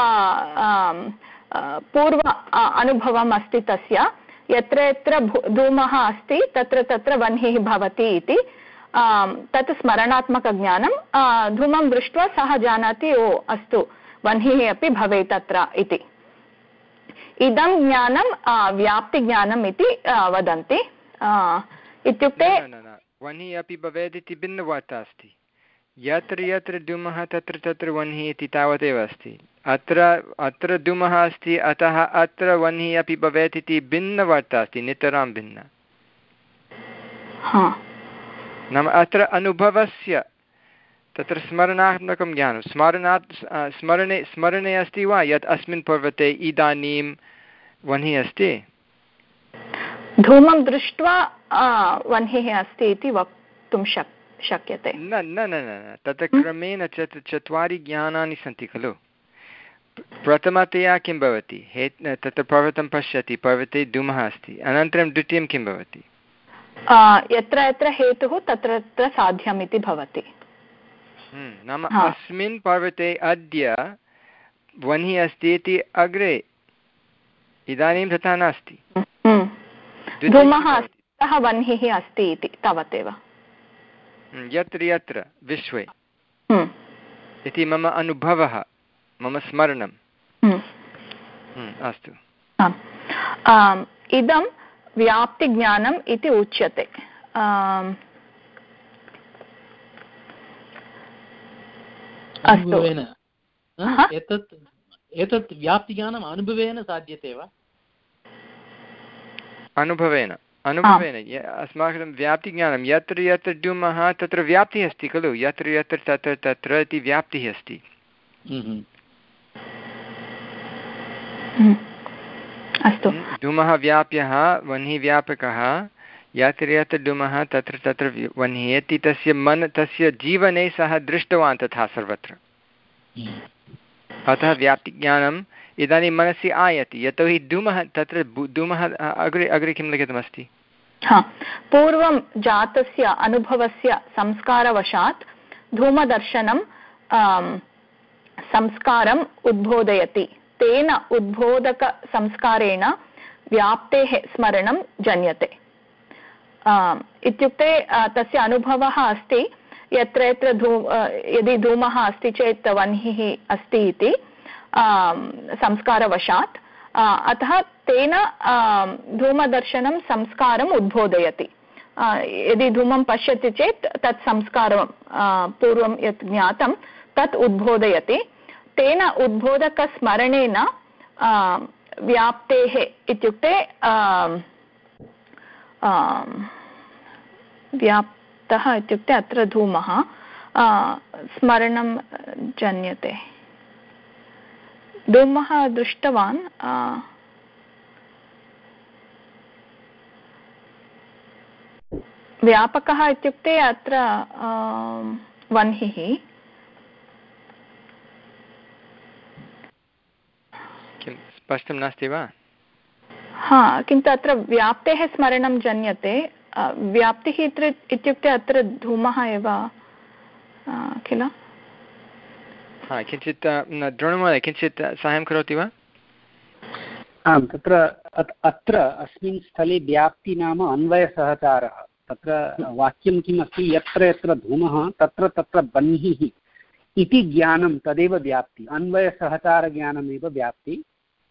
पूर्व अनुभवम् अस्ति तस्य यत्र यत्र धूमः अस्ति तत्र तत्र वह्निः भवति इति तत् स्मरणात्मकज्ञानम्। धूमं दृष्ट्वा सः जानाति ओ अस्तु वह्निः अपि भवेत् तत्र इति। इदं ज्ञानं व्याप्तिज्ञानम् इति वदन्ति। इत्युक्ते वह्निः अपि भवेत् इति भिन्नवार्ता अस्ति। यत्र यत्र धूमः तत्र तत्र वह्निः इति तावदेव अस्ति। अत्र अत्र धूमः अस्ति अतः अत्र वह्निः अपि भवेत् इति भिन्नवार्ता अस्ति नितरां भिन्ना। नाम अत्र अनुभवस्य तत्र स्मरणात्मकं ज्ञानं स्मरणात् स्मरणे स्मरणे अस्ति वा यत् अस्मिन् पर्वते इदानीं वह्निः अस्ति? धूमं दृष्ट्वा वह्निः अस्ति इति वक्तुं शक् शक्यते। न न न न तत्र क्रमेण चत् चत्वारि ज्ञानानि सन्ति खलु। प्रथमतया किं भवति हे तत्र पर्वतं पश्यति पर्वते धूमः अस्ति। अनन्तरं द्वितीयं किं भवति? यत्र यत्र हेतुः तत्र तत्र साध्यम् इति भवति। नाम अस्मिन् पर्वते अद्य वह्निः अस्ति इति अग्रे इदानीं तथा नास्ति। धूमः अतः वह्निः अस्ति इति तावदेव। यत्र यत्र विश्वे इति मम अनुभवः मम स्मरणम्। अस्तु। इदं व्याप्तिज्ञानम् इति उच्यते। अनुभवेन एतत् एतत् व्याप्तिज्ञानम् अनुभवेन साध्यते वा? अनुभवेन अनुभवेन अस्माकं व्याप्तिज्ञानं यत्र यत्र धूमः तत्र व्याप्तिः अस्ति खलु। यत्र यत्र तत्र तत्र इति व्याप्तिः अस्ति। अस्तु। धूमः व्याप्यः वह्निः व्यापकः यत्र यत्र धूमः तत्र तत्र वह्निः इति तस्य मन तस्य जीवने सः दृष्टवान् तथा सर्वत्र। अतः व्याप्तिज्ञानम् इदानीं मनसि आयाति यतोहि धूमः तत्र धूमः अग्रे अग्रे किं लिखितमस्ति? हा पूर्वं जातस्य अनुभवस्य संस्कारवशात् धूमदर्शनं संस्कारम् उद्बोधयति। तेन उद्बोधकसंस्कारेण व्याप्तेः स्मरणं जन्यते। इत्युक्ते तस्य अनुभवः अस्ति यत्र यत्र धू यदि धूमः अस्ति चेत् वह्निः अस्ति इति संस्कारवशात्। अतः तेन धूमदर्शनं संस्कारम् उद्बोधयति। यदि धूमं पश्यति चेत् तत् संस्कारं पूर्वं यत् ज्ञातं तत् उद्बोधयति। तेन उद्बोधकस्मरणेन व्याप्तेः इत्युक्ते व्याप्तः इत्युक्ते अत्र धूमः स्मरणं जन्यते। धूमः दृष्टवान्, व्यापकः इत्युक्ते अत्र वह्निः, स्पष्टं नास्ति वा? हा, किन्तु अत्र व्याप्तेः स्मरणं जन्यते। व्याप्तिः इत्युक्ते अत्र धूमः एव किल? हा, किञ्चित् द्रोणमहोदय किञ्चित् साहाय्यं करोति वा? आम्, तत्र अत्र अस्मिन् स्थले व्याप्ति नाम अन्वयसहचारः। तत्र वाक्यं किम् अस्ति, यत्र यत्र धूमः तत्र तत्र बह्निः इति ज्ञानं तदेव व्याप्ति, अन्वयसहचारज्ञानमेव व्याप्ति।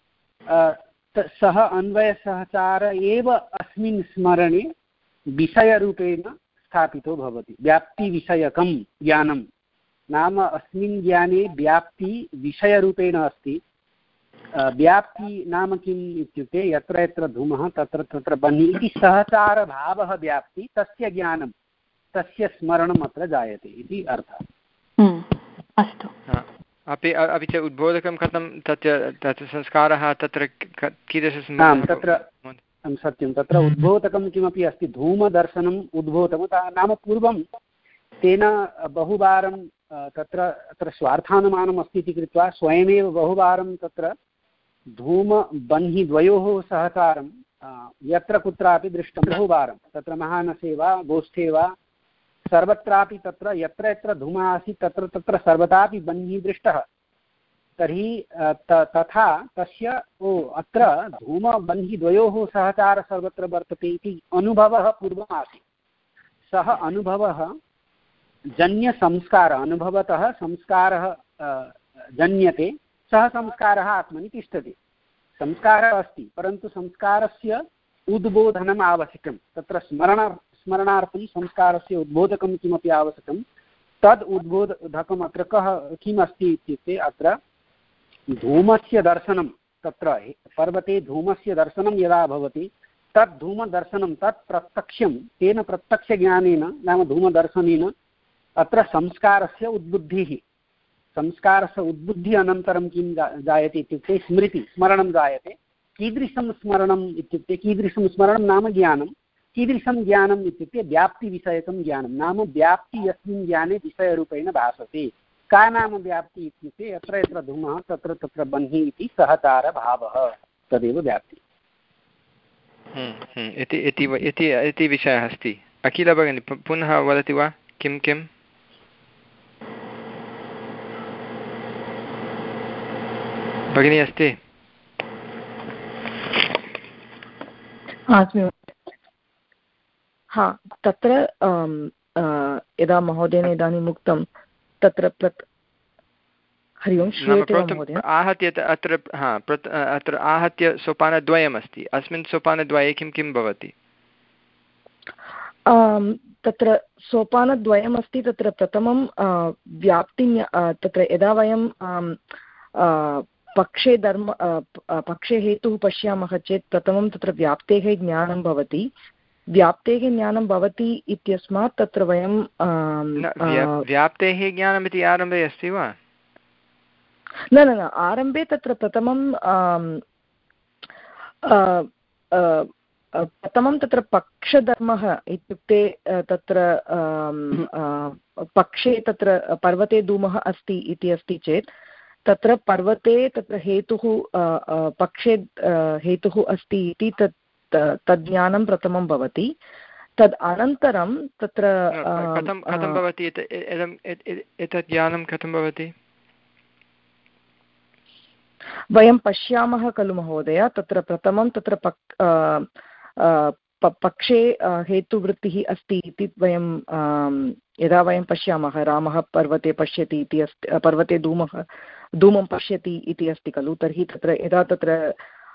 सः अन्वयसहचार एव अस्मिन् स्मरणे विषयरूपेण स्थापितो भवति। व्याप्तिविषयकं ज्ञानं नाम अस्मिन् ज्ञाने व्याप्ति विषयरूपेण अस्ति। व्याप्ति नाम किम् इत्युक्ते यत्र यत्र धूमः तत्र तत्र बह्निः इति सहचारभावः व्याप्ति, तस्य ज्ञानं तस्य स्मरणम् अत्र जायते इति अर्थः। अस्तु। अपि अपि च उद्बोधकं कथं तत्र तत्र संस्कारः तत्र कीदृश? आम्, तत्र सत्यं, तत्र उद्बोधकं किमपि अस्ति, धूमदर्शनम् उद्बोधकं नाम पूर्वं तेन बहुवारं तत्र तत्र स्वार्थानुमानम् अस्ति इति कृत्वा स्वयमेव बहुवारं तत्र धूमबह्निद्वयोः सहकारं यत्र कुत्रापि दृष्टं बहुवारं, तत्र महानसे वा गोष्ठे वा सर्वत्रापि तत्र यत्र यत्र धूमः आसीत् तत्र तत्र सर्वदापि बह्निः दृष्टः। तर्हि तथा तस्य ओ अत्र धूमबह्निद्वयोः सहकारः सर्वत्र वर्तते इति अनुभवः पूर्वम् आसीत्। सः अनुभवः जन्यसंस्कारः, अनुभवतः संस्कारः जन्यते, सः संस्कारः आत्मनि तिष्ठति। संस्कारः अस्ति परन्तु संस्कारस्य उद्बोधनम् आवश्यकं। तत्र स्मरण स्मरणार्थं संस्कारस्य उद्बोधकं किमपि आवश्यकं। तद् उद्बोधकम् अत्र कः किम् अस्ति इत्युक्ते अत्र धूमस्य दर्शनं, तत्र पर्वते धूमस्य दर्शनं यदा भवति तत् धूमदर्शनं तत् प्रत्यक्षं, तेन प्रत्यक्षज्ञानेन नाम धूमदर्शनेन अत्र संस्कारस्य उद्बुद्धिः, संस्कारस्य उद्बुद्धिः अनन्तरं किं जायते इत्युक्ते स्मृति, स्मरणं जायते। कीदृशं स्मरणम् इत्युक्ते कीदृशं स्मरणं नाम ज्ञानं, कीदृशं ज्ञानम् इत्युक्ते व्याप्तिविषयकं ज्ञानं, नाम व्याप्ति यस्मिन् ज्ञाने विषयरूपेण भासते। का नाम व्याप्ति इत्युक्ते यत्र यत्र धूमः तत्र तत्र बह्निः इति सहचारभावः, तदेव व्याप्ति इति विषयः अस्ति। अखिल भगिनी पुनः वदति वा? किं किम्? भगिनी अस्ति? हा, तत्र यदा महोदयेन इदानीम् उक्तं तत्र प्रत् हरि ओं, श्रूयते वा महोदय? आहत्य अत्र हा अत्र आहत्य सोपानद्वयमस्ति। अस्मिन् सोपानद्वये किं किं भवति? तत्र सोपानद्वयमस्ति। तत्र प्रथमं व्याप्ति, तत्र यदा वयं पक्षे धर्म पक्षे हेतुः पश्यामः चेत् प्रथमं तत्र व्याप्तेः ज्ञानं भवति। व्याप्तेः ज्ञानं भवति इत्यस्मात् तत्र वयं व्याप्तेः ज्ञानम् इति आरम्भे अस्ति वा? न न न आरम्भे तत्र प्रथमं प्रथमं तत्र पक्षधर्मः इत्युक्ते तत्र पक्षे तत्र पर्वते धूमः अस्ति इति अस्ति चेत् तत्र पर्वते तत्र हेतुः पक्षे हेतुः अस्ति इति तत् तज्ज्ञानं प्रथमं भवति। तद् अनन्तरं तत्र कथं कथं भवति एतत् ज्ञानं कथं भवति? वयं पश्यामः खलु महोदय, तत्र प्रथमं तत्र पक् पक्षे हेतुवृत्तिः अस्ति इति वयं यदा वयं पश्यामः, रामः पर्वते पश्यति इति अस्ति, पर्वते धूमः धूमं पश्यति इति अस्ति खलु, तर्हि तत्र यदा तत्र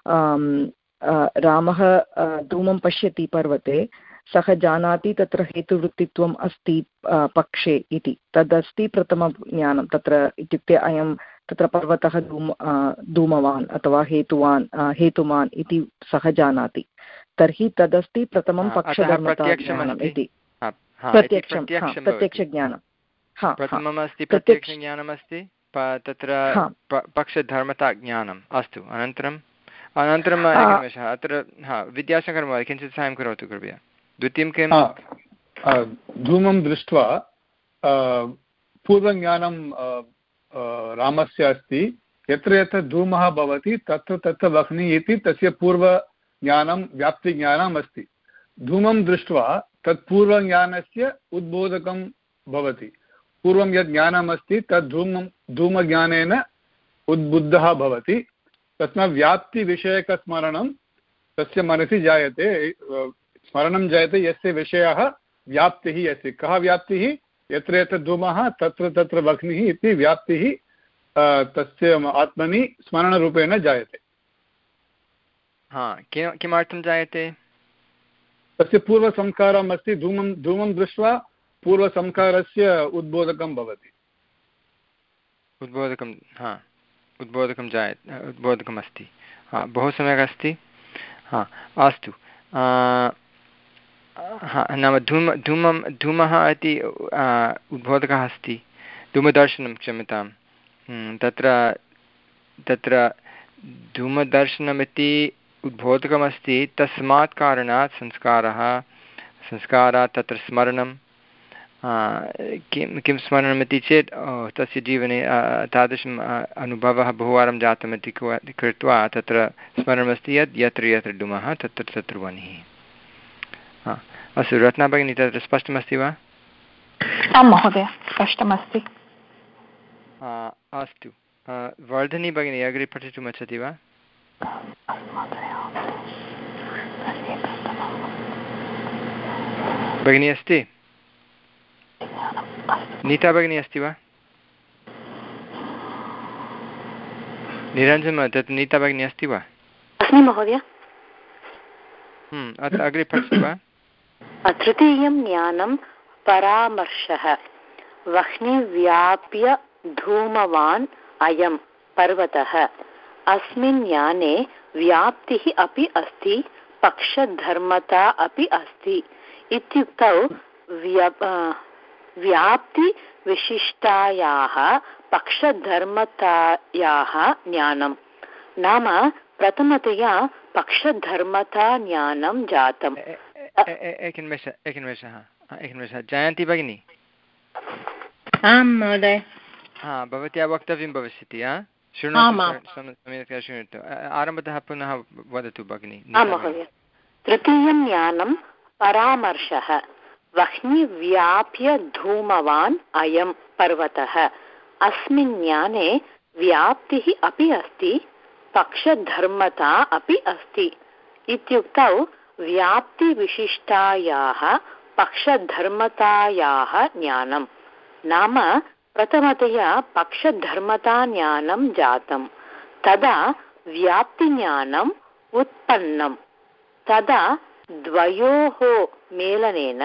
रामः धूमं पश्यति पर्वते, सः जानाति तत्र हेतुवृत्तित्वम् अस्ति पक्षे इति, तदस्ति प्रथमं ज्ञानं। तत्र इत्युक्ते अयं तत्र पर्वतः धूम धूमवान् अथवा हेतुवान् हेतुमान् इति सः जानाति, तर्हि तदस्ति प्रथमं पक्षधर्मता ज्ञानम् इति, प्रत्यक्षं प्रत्यक्षज्ञानं। प्रथमम् अस्ति प्रत्यक्षज्ञानमस्ति, तत्र पक्षधर्मताज्ञानम्। अस्तु, अनन्तरम् अनन्तरम् एकनिमेषः अत्र हा विद्याशङ्करमहोदय किञ्चित् साहाय्यं करोतु कृपया। द्वितीयं किं? धूमं दृष्ट्वा पूर्वज्ञानं रामस्य अस्ति, यत्र यत्र धूमः भवति तत्र तत्र वह्निः इति तस्य पूर्वज्ञानं व्याप्तिज्ञानम् अस्ति। धूमं दृष्ट्वा तत् पूर्वज्ञानस्य उद्बोधकं भवति। पूर्वं यद् ज्ञानम् अस्ति तद् धूमं धूमज्ञानेन उद्बुद्धः भवति। तस्मात् व्याप्तिविषयकस्मरणं तस्य मनसि जायते, स्मरणं जायते यस्य विषयः व्याप्तिः अस्ति। कः व्याप्तिः? यत्र यत्र धूमः तत्र तत्र वह्निः इति व्याप्तिः तस्य आत्मनि स्मरणरूपेण जायते। हा, किमर्थं जायते? तस्य पूर्वसंस्कारम् अस्ति। धूमं धूमं दृष्ट्वा पूर्वसंस्कारस्य उद्बोधकं भवति। उद्बोधकं हा उद्बोधकं जायते, उद्बोधकम् अस्ति। हा, बहु सम्यक् अस्ति। हा, अस्तु। हा, नाम धूम धूमं धूमः इति उद्बोधकः अस्ति। धूमदर्शनं, क्षम्यतां, तत्र तत्र धूमदर्शनमिति उद्बोधकमस्ति। तस्मात् कारणात् संस्कारः संस्कारात् तत्र स्मरणं किं किं स्मरणमिति चेत् तस्य जीवने तादृशम् अनुभवः बहुवारं जातमिति कृत्वा तत्र स्मरणमस्ति यत् यत्र यत्र धूमः तत्र तत्र वह्निः। हा, अस्तु रत्ना भगिनी, तत्र स्पष्टमस्ति वा? आं महोदय, स्पष्टमस्ति। अस्तु, वर्धिनी भगिनी अग्रे पठितुम् इच्छति वा? भगिनी अस्ति? नीता भगिनी अस्ति वा? निरञ्जन, तत् नीता भगिनी अस्ति वा? अस्मि महोदय। अत्र अग्रे पठति वा? तृतीयं ज्ञानं परामर्शः। वह्निव्याप्य धूमवान् अयं पर्वतः। अस्मिन् ज्ञाने व्याप्तिः अपि अस्ति, पक्षधर्मता अपि अस्ति। इत्युक्तौ व्याप्तिविशिष्टायाः पक्षधर्मतायाः ज्ञानं। नाम प्रथमतया पक्षधर्मता ज्ञानं जातम्। एकनिमेषः एकनिमेषः एकनिमेषः जयन्ती भगिनी। आं महोदय। हा, भवत्या वक्तव्यं भविष्यति। हा, शृणोतु, सम्यक् शृणोतु। आरम्भतः पुनः वदतु भगिनी। आं महोदय। तृतीयं ज्ञानं परामर्शः। वह्निव्याप्य धूमवान् अयं पर्वतः। अस्मिन् ज्ञाने व्याप्तिः अपि अस्ति, पक्षधर्मता अपि अस्ति। इत्युक्तौ व्याप्तिविशिष्टायाः पक्षधर्मतायाः ज्ञानं। नाम प्रथमतया पक्षधर्मताज्ञानं जातं, तदा व्याप्तिज्ञानम् उत्पन्नं। तदा द्वयोः मेलनेन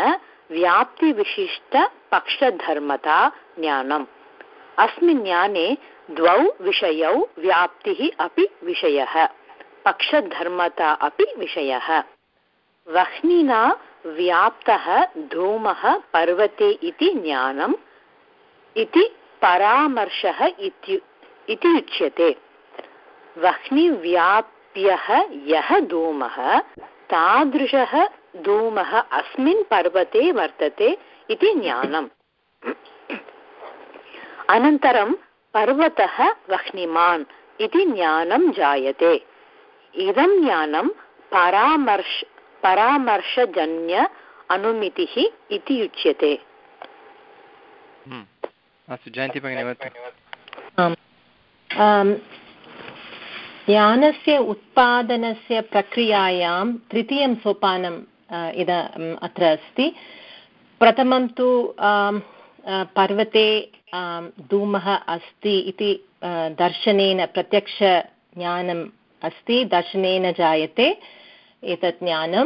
व्याप्तिविशिष्टपक्षधर्मता ज्ञानम्। अस्मिन् ज्ञाने द्वौ विषयौ, व्याप्तिः अपि विषयः, पक्षधर्मता अपि विषयः। वह्निना व्याप्तः धूमः पर्वते इति ज्ञानम् इति परामर्शः इति उच्यते। वह्निव्याप्यः यः धूमः तादृशः धूमः अस्मिन् पर्वते वर्तते इति ज्ञानम्। अनन्तरं पर्वतः वह्निमान् इति ज्ञानं जायते। इदं ज्ञानं परामर्श परामर्शजन्य अनुमितिः इति उच्यते। अस्तु, जयन्ती भगिनी वदतु। ज्ञानस्य उत्पादनस्य प्रक्रियायां तृतीयं सोपानम् इद अत्र अस्ति। प्रथमं तु पर्वते धूमः अस्ति इति दर्शनेन, प्रत्यक्षज्ञानम् अस्ति, दर्शनेन जायते एतत् ज्ञानं।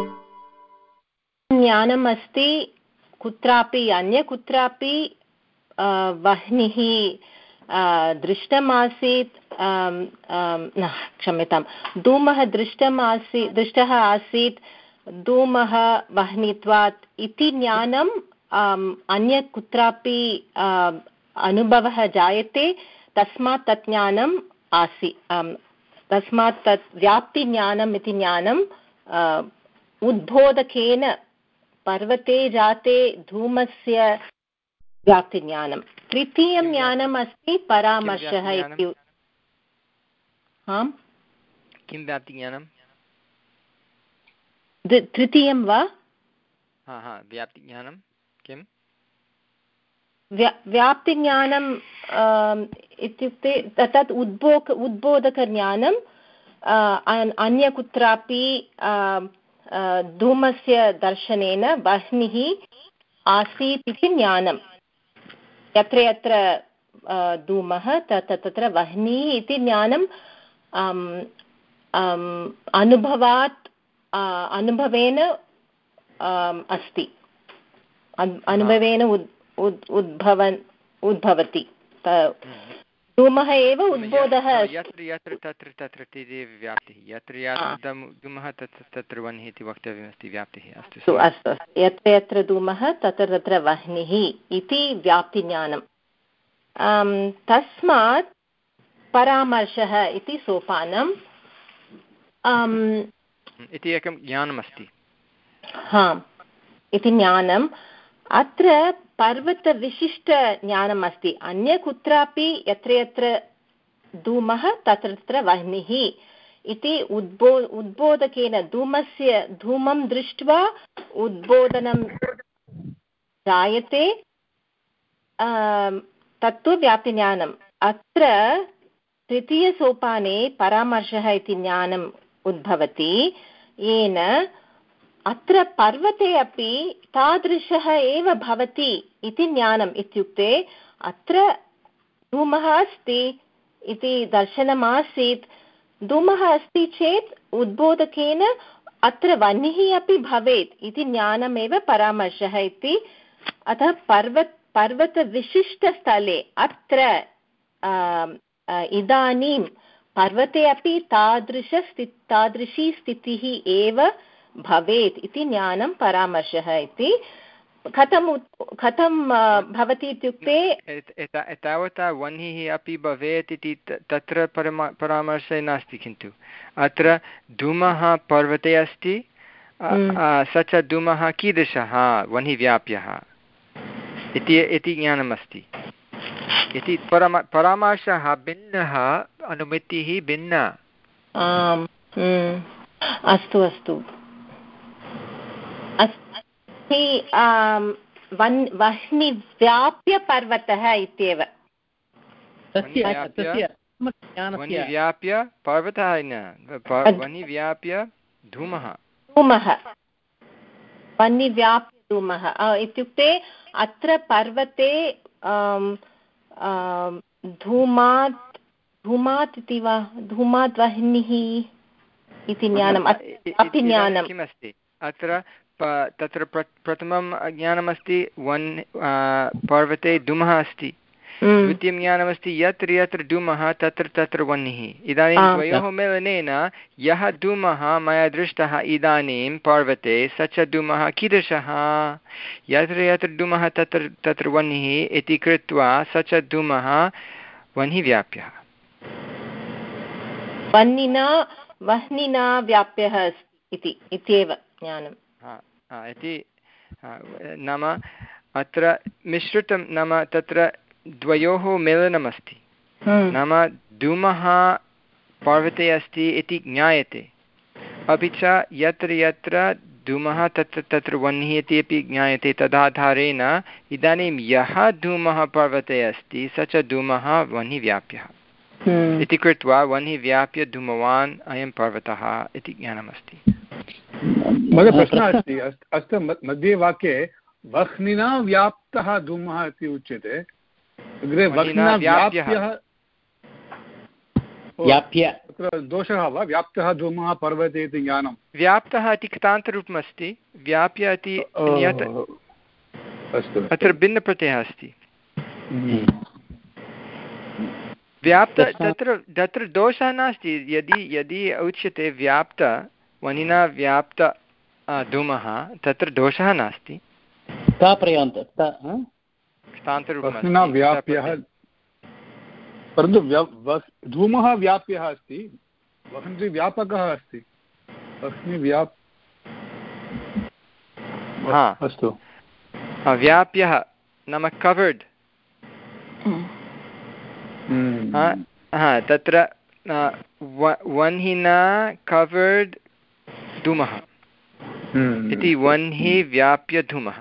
ज्ञानम् अस्ति कुत्रापि अन्य कुत्रापि वह्निः दृष्टमासीत्, न क्षम्यतां, धूमः दृष्टमासीत् दृष्टः आसीत्, धूमः वह्नित्वात् इति ज्ञानं अन्य कुत्रापि अनुभवः जायते तस्मात् तत् ज्ञानम् आसि तस्मात् तत् व्याप्तिज्ञानम् इति ज्ञानम् उद्बोधकेन पर्वते जाते धूमस्य व्याप्तिज्ञानं। तृतीयं ज्ञानम् अस्ति परामर्शः इति। किं व्याप्तिज्ञानं? तृतीयं वा? व्याप्तिज्ञानं किं? व्याप्तिज्ञानम् इत्युक्ते तत् उद्बोध उद्बोधकज्ञानं अन्य कुत्रापि धूमस्य दर्शनेन वह्निः आसीत् इति ज्ञानं। यत्र यत्र धूमः तत्र तत्र वह्निः इति ज्ञानं अनुभवात् अनुभवेन अस्ति अनुभवेन उद्भवन् उद्भवति। धूमः एव उद्बोधः। यत्र यत्र तत्र तत्र व्याप्तिः यत्र यत्र धूमः तत्र तत्र वह्निः इति वक्तव्यमस्ति व्याप्तिः। अस्तु अस्तु यत्र यत्र धूमः तत्र तत्र वह्निः इति व्याप्तिज्ञानं। तस्मात् परामर्शः इति सोपानम् इति एकं ज्ञानमस्ति। हा इति ज्ञानम्। अत्र पर्वतविशिष्टज्ञानम् अस्ति। अन्य कुत्रापि यत्र यत्र धूमः तत्र तत्र वह्निः इति उद्बो उद्बोधकेन धूमस्य धूमं दृष्ट्वा उद्बोधनं जायते तत्तु व्याप्तिज्ञानम्। अत्र तृतीयसोपाने परामर्शः इति ज्ञानम् उद्भवति येन अत्र पर्वते अपि तादृशः एव भवति इति ज्ञानम्। इत्युक्ते अत्र धूमः अस्ति इति दर्शनमासीत्। धूमः अस्ति चेत् उद्बोधकेन अत्र वह्निः अपि भवेत् इति ज्ञानमेव परामर्शः इति। अतः पर्वत पर्वतविशिष्टस्थले अत्र इदानीं पर्वते अपि तादृशस्ति तादृशी स्थितिः एव भवेत् इति ज्ञानं परामर्शः इति। कथं कथं भवति इत्युक्ते एतावता वह्निः अपि भवेत् इति तत्र परमा परामर्शे नास्ति। किन्तु अत्र धूमः पर्वते अस्ति स च धूमः कीदृशः वह्निव्याप्यः इति इति ज्ञानमस्ति इति परमा परामर्शः भिन्नः अनुमितिः भिन्ना। अस्तु अस्तु वह्निव्याप्य पर्वतः इत्येव। वह्निव्याप्य पर्वतः न वह्निव्याप्य धूमः धूमः वह्निव्याप्य धूमः इत्युक्ते अत्र पर्वते धूमात् धूमात् इति वा धूमात् वह्निः इति ज्ञानम् अपि ज्ञानं किमस्ति अत्र तत्र प्रथमं ज्ञानमस्ति वन् पर्वते धूमः अस्ति। द्वितीयं ज्ञानमस्ति यत्र यत्र धूमः तत्र तत्र वह्निः। इदानीं द्वयोः मेलनेन यः धूमः मया दृष्टः इदानीं पर्वते स च धूमः कीदृशः यत्र यत्र धूमः तत्र तत्र वह्निः इति कृत्वा स च धूमः वह्निव्याप्यः वह्निना वह्निना व्याप्यः इति इत्येव ज्ञानम् इति। नाम अत्र मिश्रितं नाम तत्र द्वयोः मेलनमस्ति। नाम धूमः पर्वते अस्ति इति ज्ञायते अपि च यत्र यत्र धूमः तत्र तत्र वह्निः इति अपि ज्ञायते। तदाधारेण इदानीं यः धूमः पर्वते अस्ति स च धूमः वह्निव्याप्यः इति कृत्वा वह्निव्याप्य धूमवान् अयं पर्वतः इति ज्ञानमस्ति। मम प्रश्नः अस्ति अस्तु मध्ये वाक्ये वह्निना व्याप्तः धूमः इति उच्यते। अग्रे वह्निना व्याप्यः तत्र दोषः वा? व्याप्तः धूमः पर्वते इति ज्ञानं व्याप्तः इति कृतान्तरूपमस्ति व्याप्य इति अस्तु अत्र भिन्नप्रत्ययः अस्ति। व्याप्त तत्र तत्र दोषः नास्ति। यदि यदि उच्यते व्याप्त वह्निना व्याप्त धूमः तत्र दोषः नास्ति। व्याप्यः परन्तु धूमः व्याप्यः अस्ति, वह्नि व्यापकः अस्ति। वह्नि व्याप् अस्तु, व्याप्यः नाम कवर्ड्। तत्र वह्निना कवर्ड् धूमः इति वह्नि व्याप्य धूमः।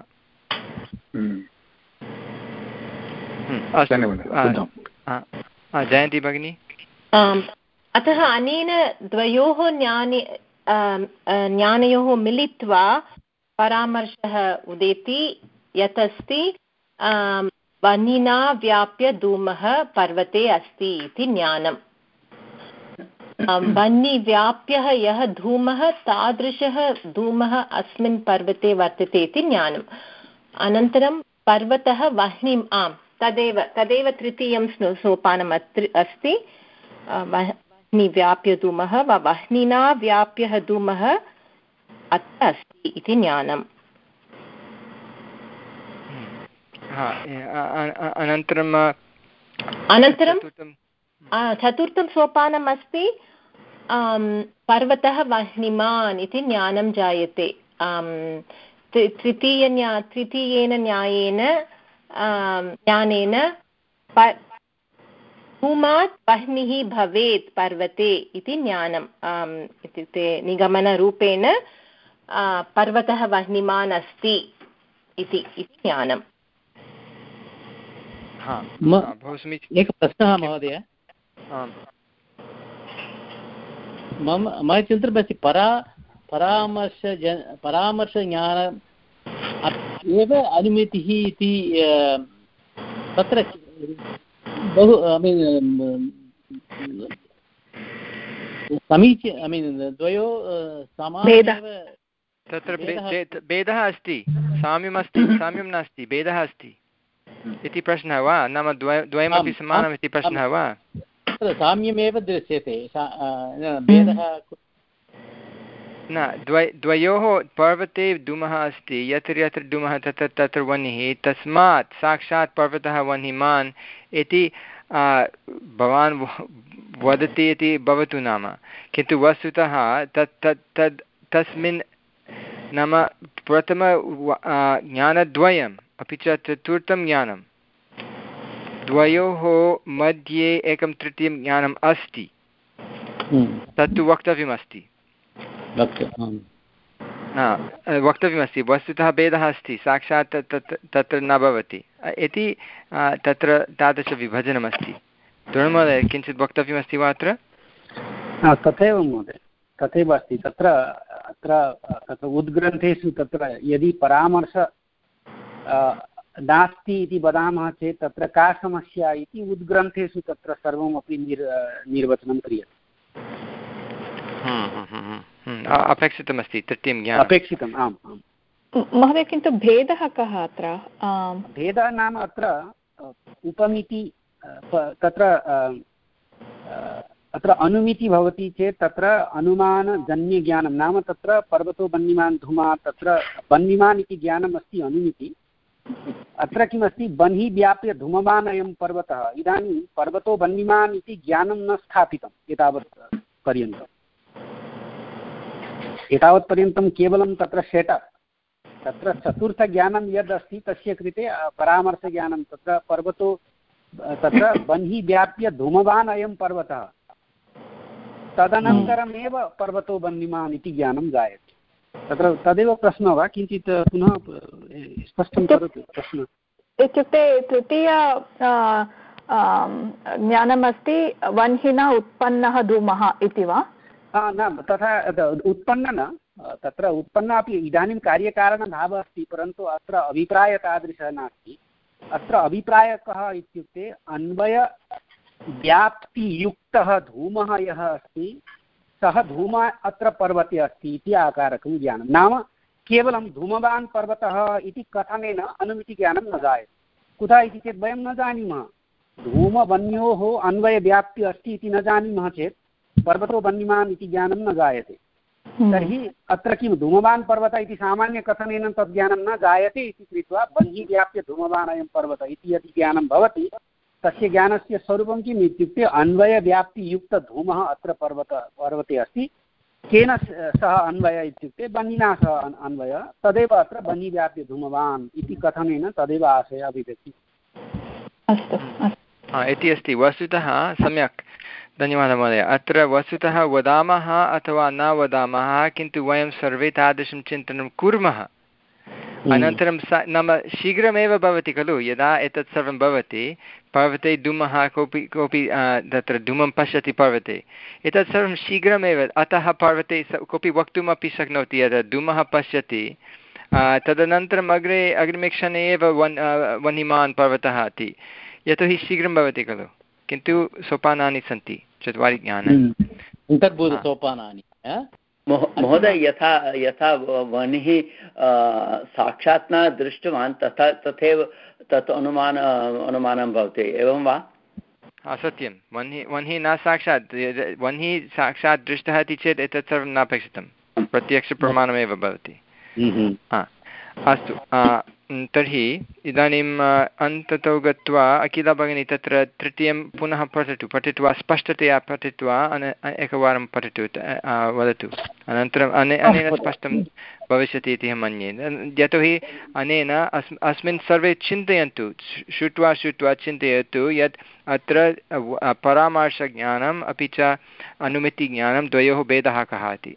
जयन्ती भगिनी। अतः अनेन द्वयोः ज्ञाने ज्ञानयोः मिलित्वा परामर्शः उदेति यत् अस्ति वह्निना व्याप्य धूमः पर्वते अस्ति इति ज्ञानम्। वह्निव्याप्यः यः धूमः तादृशः धूमः अस्मिन् पर्वते वर्तते इति ज्ञानम्। अनन्तरं पर्वतः वह्निम् आम् तदेव तदेव तृतीयं सोपानम् अस्ति। वह्निव्याप्य धूमः वा वह्निना व्याप्यः धूमः अत्र अस्ति इति ज्ञानम्। अनन्तरम् अनन्तरं चतुर्थं सोपानम् अस्ति पर्वतः वह्निमान् इति ज्ञानं जायते। तृतीयन्या तृतीयेन न्यायेन ज्ञानेन धूमात् वह्निः भवेत् पर्वते इति ज्ञानम्। इत्युक्ते निगमनरूपेण पर्वतः वह्निमान् अस्ति इति ज्ञानम्। एकः प्रश्नः महोदय, मम मम चिन्तनमस्ति परा परामर्श परामर्शज्ञान एव अनुमितिः इति तत्र बहु ऐ मीन् समीचीन ऐ मीन् द्वयो समानमेव। तत्र भेदः अस्ति, साम्यमस्ति, साम्यं नास्ति, भेदः अस्ति इति प्रश्नः वा? नाम द्वय द्वयमपि समानम् इति प्रश्नः वा? तत्र साम्यमेव दृश्यते, भेदः न। द्वय द्वयोः पर्वते धूमः अस्ति, यत्र यत्र धूमः तत्र तत्र वह्निः, तस्मात् साक्षात् पर्वतः वह्निमान् इति भवान् वदति इति भवतु नाम। किन्तु वस्तुतः तत् तत् तद् तस्मिन् नाम प्रथम ज्ञानद्वयम् अपि च चतुर्थं ज्ञानं द्वयोः मध्ये एकं तृतीयं ज्ञानम् अस्ति, तत्तु वक्तव्यमस्ति वक्तव्यमस्ति वस्तुतः भेदः अस्ति, साक्षात् तत् तत्र न भवति इति तत्र तादृशविभजनमस्ति। द्रोणमहोदय किञ्चित् वक्तव्यमस्ति वा अत्र? तथैव महोदय, तथैव अस्ति। तत्र अत्र तत्र उद्ग्रन्थेषु तत्र यदि परामर्श नास्ति इति वदामः चेत् तत्र का समस्या इति उद्ग्रन्थेषु तत्र सर्वमपि निर् निर्वचनं क्रियते। अपेक्षितमस्ति तृतीयं ज्ञानम् अपेक्षितम्। आम् आम् महोदय, किन्तु भेदः कः अत्र? भेदः नाम अत्र उपमिति तत्र अत्र अनुमिति भवति चेत् तत्र अनुमानजन्यज्ञानं नाम तत्र पर्वतो वह्निमान् धूमात् तत्र वह्निमान् इति ज्ञानम् अस्ति अनुमिति। अत्र किमस्ति, वह्नि व्याप्य धूमवान् अयं पर्वतः। इदानीं पर्वतो वह्निमान् इति ज्ञानं न स्थापितम् एतावत् पर्यन्तम्। एतावत् पर्यन्तं केवलं तत्र शेट तत्र चतुर्थज्ञानं यद् अस्ति तस्य कृते परामर्शज्ञानं तत्र पर्वतो तत्र वह्नि व्याप्य धूमवान् अयं पर्वतः, तदनन्तरमेव पर्वतो वह्निमान् इति ज्ञानं जायते। तत्र तदेव प्रश्नः वा? किञ्चित् पुनः स्पष्टं करोतु प्रश्नः। इत्युक्ते तृतीय ज्ञानमस्ति वह्निना उत्पन्नः धूमः इति वा? न तथा उत्पन्न न, तत्र उत्पन्न अपि इदानीं कार्यकारणभावः अस्ति, परन्तु अत्र अभिप्रायः तादृशः नास्ति। अत्र अभिप्रायः कः इत्युक्ते अन्वयव्याप्तियुक्तः धूमः यः अस्ति सः धूमः अत्र पर्वते अस्ति इति आकारकं ज्ञानं। नाम केवलं धूमवान् पर्वतः इति कथनेन अनुमितिज्ञानं न जायते। कुतः इति चेत् वयं न जानीमः, धूमवन्योः अन्वयव्याप्तिः अस्ति इति न जानीमः चेत् पर्वतो वह्निमान् इति ज्ञानं न जायते। तर्हि अत्र किं धूमवान् पर्वत इति सामान्यकथनेन तद् ज्ञानं न जायते इति कृत्वा बहिः व्याप्य धूमवान् अयं पर्वत इति यदि ज्ञानं भवति तस्य ज्ञानस्य स्वरूपं किम् इत्युक्ते अन्वयव्याप्तियुक्तधूमः अत्र पर्वत पर्वते अस्ति। केन सह अन्वय इत्युक्ते बन्निना सह अन्वय, तदेव अत्र बन्निव्याप्य धूमवान् इति कथनेन तदेव आशयः अभिव्यक्ति। अस्तु इति अस्ति। वस्तुतः सम्यक्, धन्यवादः महोदय। अत्र वस्तुतः वदामः अथवा न वदामः, किन्तु वयं सर्वे तादृशं चिन्तनं कुर्मः। अनन्तरं स नाम शीघ्रमेव भवति खलु, यदा एतत् सर्वं भवति, पर्वते धूमः, कोऽपि कोऽपि तत्र धूमं पश्यति पर्वते, एतत् सर्वं शीघ्रमेव, अतः पर्वते कोऽपि वक्तुमपि शक्नोति यदा धूमः पश्यति तदनन्तरम् अग्रे अग्रिमे क्षणे एव वन् वह्निमान् पर्वतः इति, यतोहि शीघ्रं भवति खलु। किन्तु सोपानानि सन्ति, चत्वारि ज्ञानानि, अन्तर्भूतसोपानानि। महोदय, यथा यथा वह्निः साक्षात् न दृष्टवान् तथा तथैव तत् अनुमान अनुमानं भवति, एवं वा? सत्यं, वह्निः वह्निः न साक्षात्, वह्निः साक्षात् दृष्टः इति चेत् एतत् सर्वं नापेक्षितं, प्रत्यक्षप्रमाणमेव भवति। अस्तु, तर्हि इदानीम् अन्ततो गत्वा अखिला भगिनी तत्र तृतीयं पुनः पठतु, पठित्वा स्पष्टतया पठित्वा एकवारं पठतु, वदतु, अनन्तरम् अने अनेन स्पष्टं भविष्यति इति अहं मन्ये। यतोहि अनेन अस् अस्मिन् सर्वे चिन्तयन्तु, श्रुत्वा श्रुत्वा चिन्तयतु यत् अत्र परामर्शज्ञानम् अपि च अनुमितिज्ञानं द्वयोः भेदः कः इति।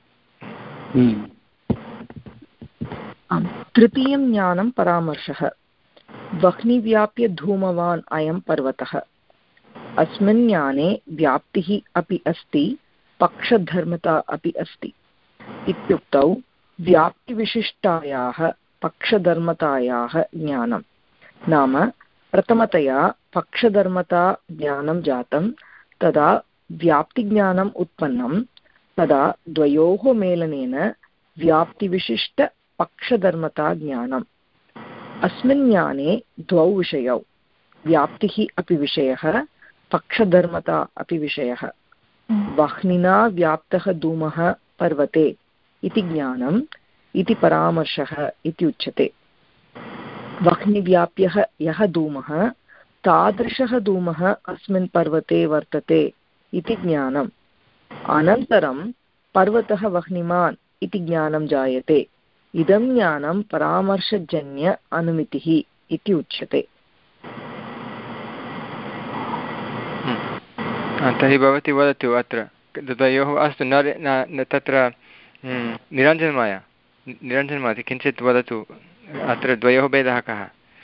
तृतीयं ज्ञानं परामर्शः। वह्निव्याप्य धूमवान् अयं पर्वतः। अस्मिन् ज्ञाने व्याप्तिः अपि अस्ति, पक्षधर्मता अपि अस्ति। इत्युक्तौ व्याप्तिविशिष्टायाः पक्षधर्मतायाः ज्ञानं, नाम प्रथमतया पक्षधर्मता ज्ञानं जातं, तदा व्याप्तिज्ञानम् उत्पन्नं, तदा द्वयोः मेलनेन व्याप्तिविशिष्ट पक्षधर्मता ज्ञानम्। अस्मिन् ज्ञाने द्वौ विषयौ, व्याप्तिः अपि विषयः, पक्षधर्मता अपि विषयः। वह्निना व्याप्तः धूमः पर्वते इति ज्ञानम् इति परामर्शः इति उच्यते। वह्निव्याप्यः यः धूमः तादृशः धूमः अस्मिन् पर्वते वर्तते इति ज्ञानम्। अनन्तरं पर्वतः वह्निमान् इति ज्ञानं जायते। इदं ज्ञानं परामर्शजन्य अनुमितिः इति उच्यते। तर्हि भवती वदतु अत्र द्वयोः। अस्तु, न तत्र निरञ्जनमहोदय निरञ्जनमहोदय किञ्चित् वदतु, अत्र द्वयोः भेदः कः?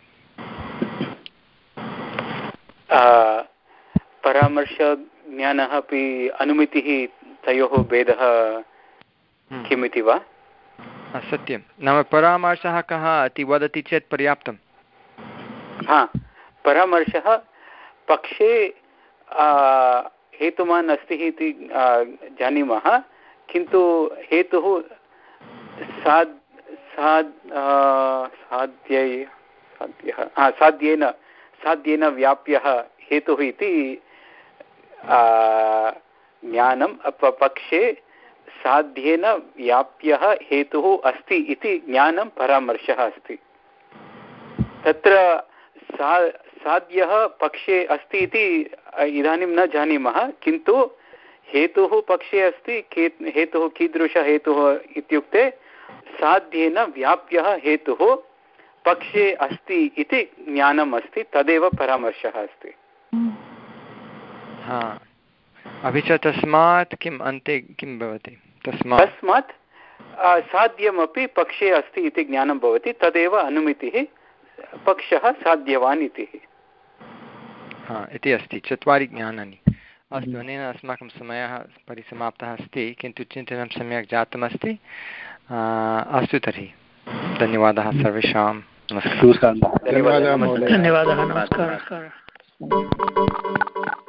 परामर्शज्ञानः अपि अनुमितिः, तयोः भेदः किमिति वा? सत्यं, नाम परामर्शः कः इति वदति चेत् पर्याप्तं। हा, परामर्शः पक्षे हेतुमान् अस्ति इति जानीमः, किन्तु हेतुः साद् साद् साध्यै साध्यः साध्येन साध्येन व्याप्यः हेतुः इति ज्ञानं पक्षे साध्येन व्याप्यः हेतुः अस्ति इति ज्ञानं परामर्शः अस्ति। तत्र सा साध्यः पक्षे अस्ति इति इदानीं न जानीमः, किन्तु हेतुः पक्षे अस्ति। हेतुः कीदृशः हेतुः इत्युक्ते साध्येन व्याप्यः हेतुः पक्षे अस्ति इति ज्ञानम् अस्ति, तदेव परामर्शः अस्ति। हा, अपि च तस्मात् किम् अन्ते किं भवति? तस्मात् तस्मात् साध्यमपि पक्षे अस्ति इति ज्ञानं भवति, तदेव अनुमितिः, पक्षः साध्यवान् इति। हा, इति अस्ति चत्वारि ज्ञानानि। अस्तु, अनेन अस्माकं समयः परिसमाप्तः अस्ति, किन्तु चिन्तनं सम्यक् जातमस्ति। अस्तु, तर्हि धन्यवादः सर्वेषां। नमस्कारः। धन्यवादः। धन्यवादः। नमस्कारः।